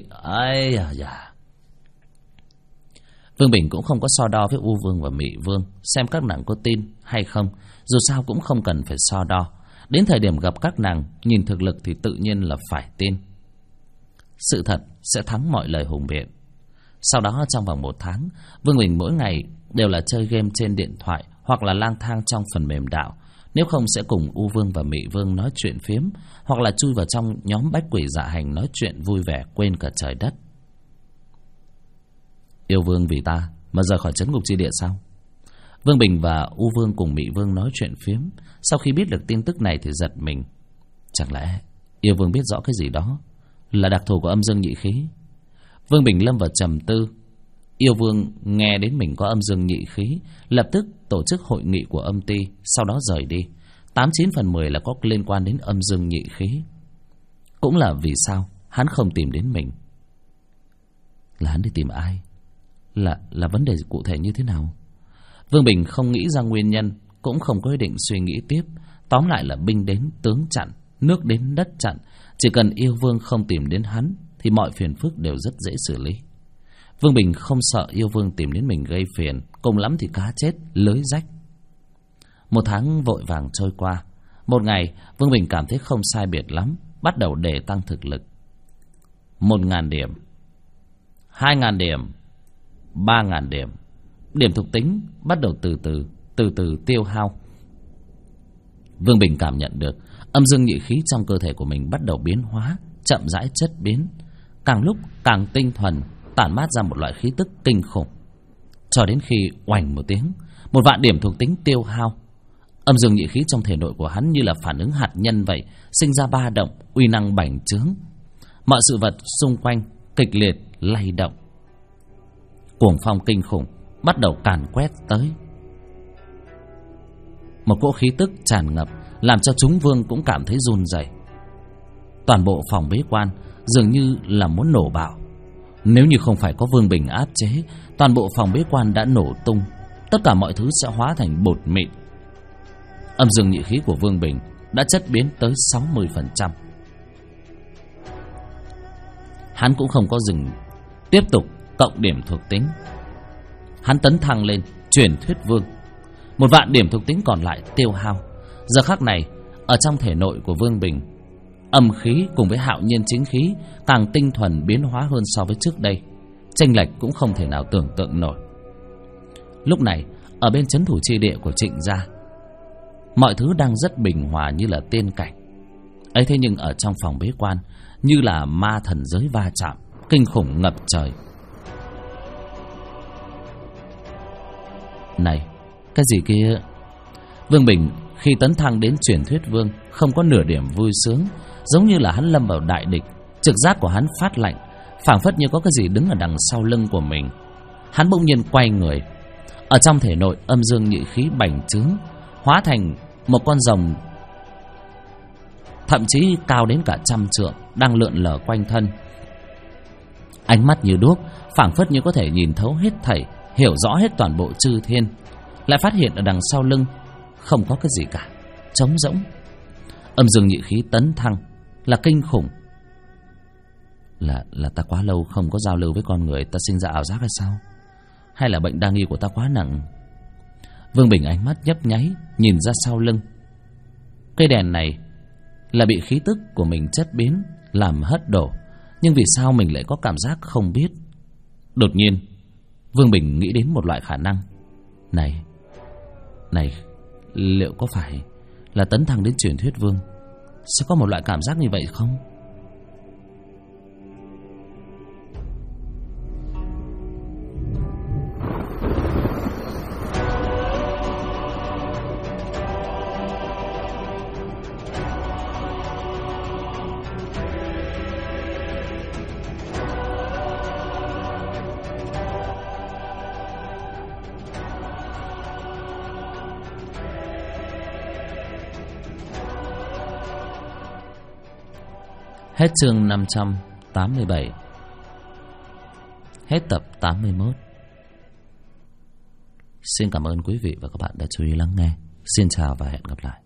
Vương Bình cũng không có so đo với U Vương và Mị Vương, xem các nàng có tin hay không. Dù sao cũng không cần phải so đo. Đến thời điểm gặp các nàng, nhìn thực lực thì tự nhiên là phải tin. Sự thật sẽ thắng mọi lời hùng biện. Sau đó trong vòng 1 tháng, Vương Bình mỗi ngày đều là chơi game trên điện thoại hoặc là lang thang trong phần mềm đạo. Nếu không sẽ cùng U Vương và Mị Vương nói chuyện phiếm, hoặc là chui vào trong nhóm bách quỷ dạ hành nói chuyện vui vẻ quên cả trời đất. Yêu Vương vì ta mà rời khỏi trấn ngục chi địa sao? Vương Bình và U Vương cùng Mị Vương nói chuyện phiếm. Sau khi biết được tin tức này thì giật mình. Chẳng lẽ Yêu Vương biết rõ cái gì đó là đặc thù của âm dương nhị khí? Vương Bình lâm vào trầm tư. Yêu Vương nghe đến mình có âm dương nhị khí, lập tức tổ chức hội nghị của âm ty, sau đó rời đi. 89 phần 10 là có liên quan đến âm dương nhị khí. Cũng là vì sao hắn không tìm đến mình. Là hắn đi tìm ai? Là vấn đề cụ thể như thế nào? Vương Bình không nghĩ ra nguyên nhân, cũng không có ý định suy nghĩ tiếp. Tóm lại là binh đến tướng chặn, nước đến đất chặn. Chỉ cần Yêu Vương không tìm đến hắn thì mọi phiền phức đều rất dễ xử lý. Vương Bình không sợ Yêu Vương tìm đến mình gây phiền, cùng lắm thì cá chết lưới rách. Một tháng vội vàng trôi qua. Một ngày Vương Bình cảm thấy không sai biệt lắm, bắt đầu đề tăng thực lực. 1.000 điểm, 2.000 điểm, 3.000 điểm. Điểm thuộc tính bắt đầu từ từ tiêu hao. Vương Bình cảm nhận được âm dương nhị khí trong cơ thể của mình bắt đầu biến hóa, chậm rãi chất biến, càng lúc càng tinh thuần, tản mát ra một loại khí tức kinh khủng. Cho đến khi oành một tiếng, 1.000 điểm thuộc tính tiêu hao. Âm dương nhị khí trong thể nội của hắn như là phản ứng hạt nhân vậy, sinh ra ba động, uy năng bành trướng. Mọi sự vật xung quanh kịch liệt lay động. Cuồng phong kinh khủng bắt đầu càn quét tới. Một cỗ khí tức tràn ngập, làm cho chúng vương cũng cảm thấy run rẩy. Toàn bộ phòng bế quan dường như là muốn nổ bạo. Nếu như không phải có Vương Bình áp chế, toàn bộ phòng bế quan đã nổ tung, tất cả mọi thứ sẽ hóa thành bột mịn. Âm dương nhị khí của Vương Bình đã chất biến tới 60%. Hắn cũng không có dừng, tiếp tục cộng điểm thuộc tính. Hắn tấn thăng lên Truyền Thuyết Vương. 1.000 điểm thuộc tính còn lại tiêu hao. Giờ khắc này, ở trong thể nội của Vương Bình, âm khí cùng với hạo nhiên chính khí càng tinh thuần biến hóa hơn so với trước đây. Chênh lệch cũng không thể nào tưởng tượng nổi. Lúc này, ở bên trấn thủ chi địa của Trịnh gia, mọi thứ đang rất bình hòa như là tiên cảnh. Ấy thế nhưng ở trong phòng bế quan, như là ma thần giới va chạm, kinh khủng ngập trời. Này, cái gì kia? Vương Bình khi tấn thăng đến Truyền Thuyết Vương không có nửa điểm vui sướng, giống như là hắn lâm vào đại địch. Trực giác của hắn phát lạnh, phảng phất như có cái gì đứng ở đằng sau lưng của mình. Hắn bỗng nhiên quay người. Ở trong thể nội âm dương nhị khí bành trướng, hóa thành một con rồng, thậm chí cao đến cả 100 trượng, đang lượn lờ quanh thân. Ánh mắt như đuốc, phảng phất như có thể nhìn thấu hết thảy, hiểu rõ hết toàn bộ chư thiên. Lại phát hiện ở đằng sau lưng không có cái gì cả, trống rỗng. Âm dương nhị khí tấn thăng là kinh khủng. Là ta quá lâu không có giao lưu với con người, ta sinh ra ảo giác hay sao? Hay là bệnh đa nghi của ta quá nặng? Vương Bình ánh mắt nhấp nháy, nhìn ra sau lưng. Cây đèn này là bị khí tức của mình chất biến làm hất đổ, nhưng vì sao mình lại có cảm giác không biết? Đột nhiên Vương Bình nghĩ đến một loại khả năng. Này, liệu có phải là tấn thăng đến Truyền Thuyết Vương sẽ có một loại cảm giác như vậy không? Hết chương 587. Hết tập 81. Xin cảm ơn quý vị và các bạn đã chú ý lắng nghe. Xin chào và hẹn gặp lại.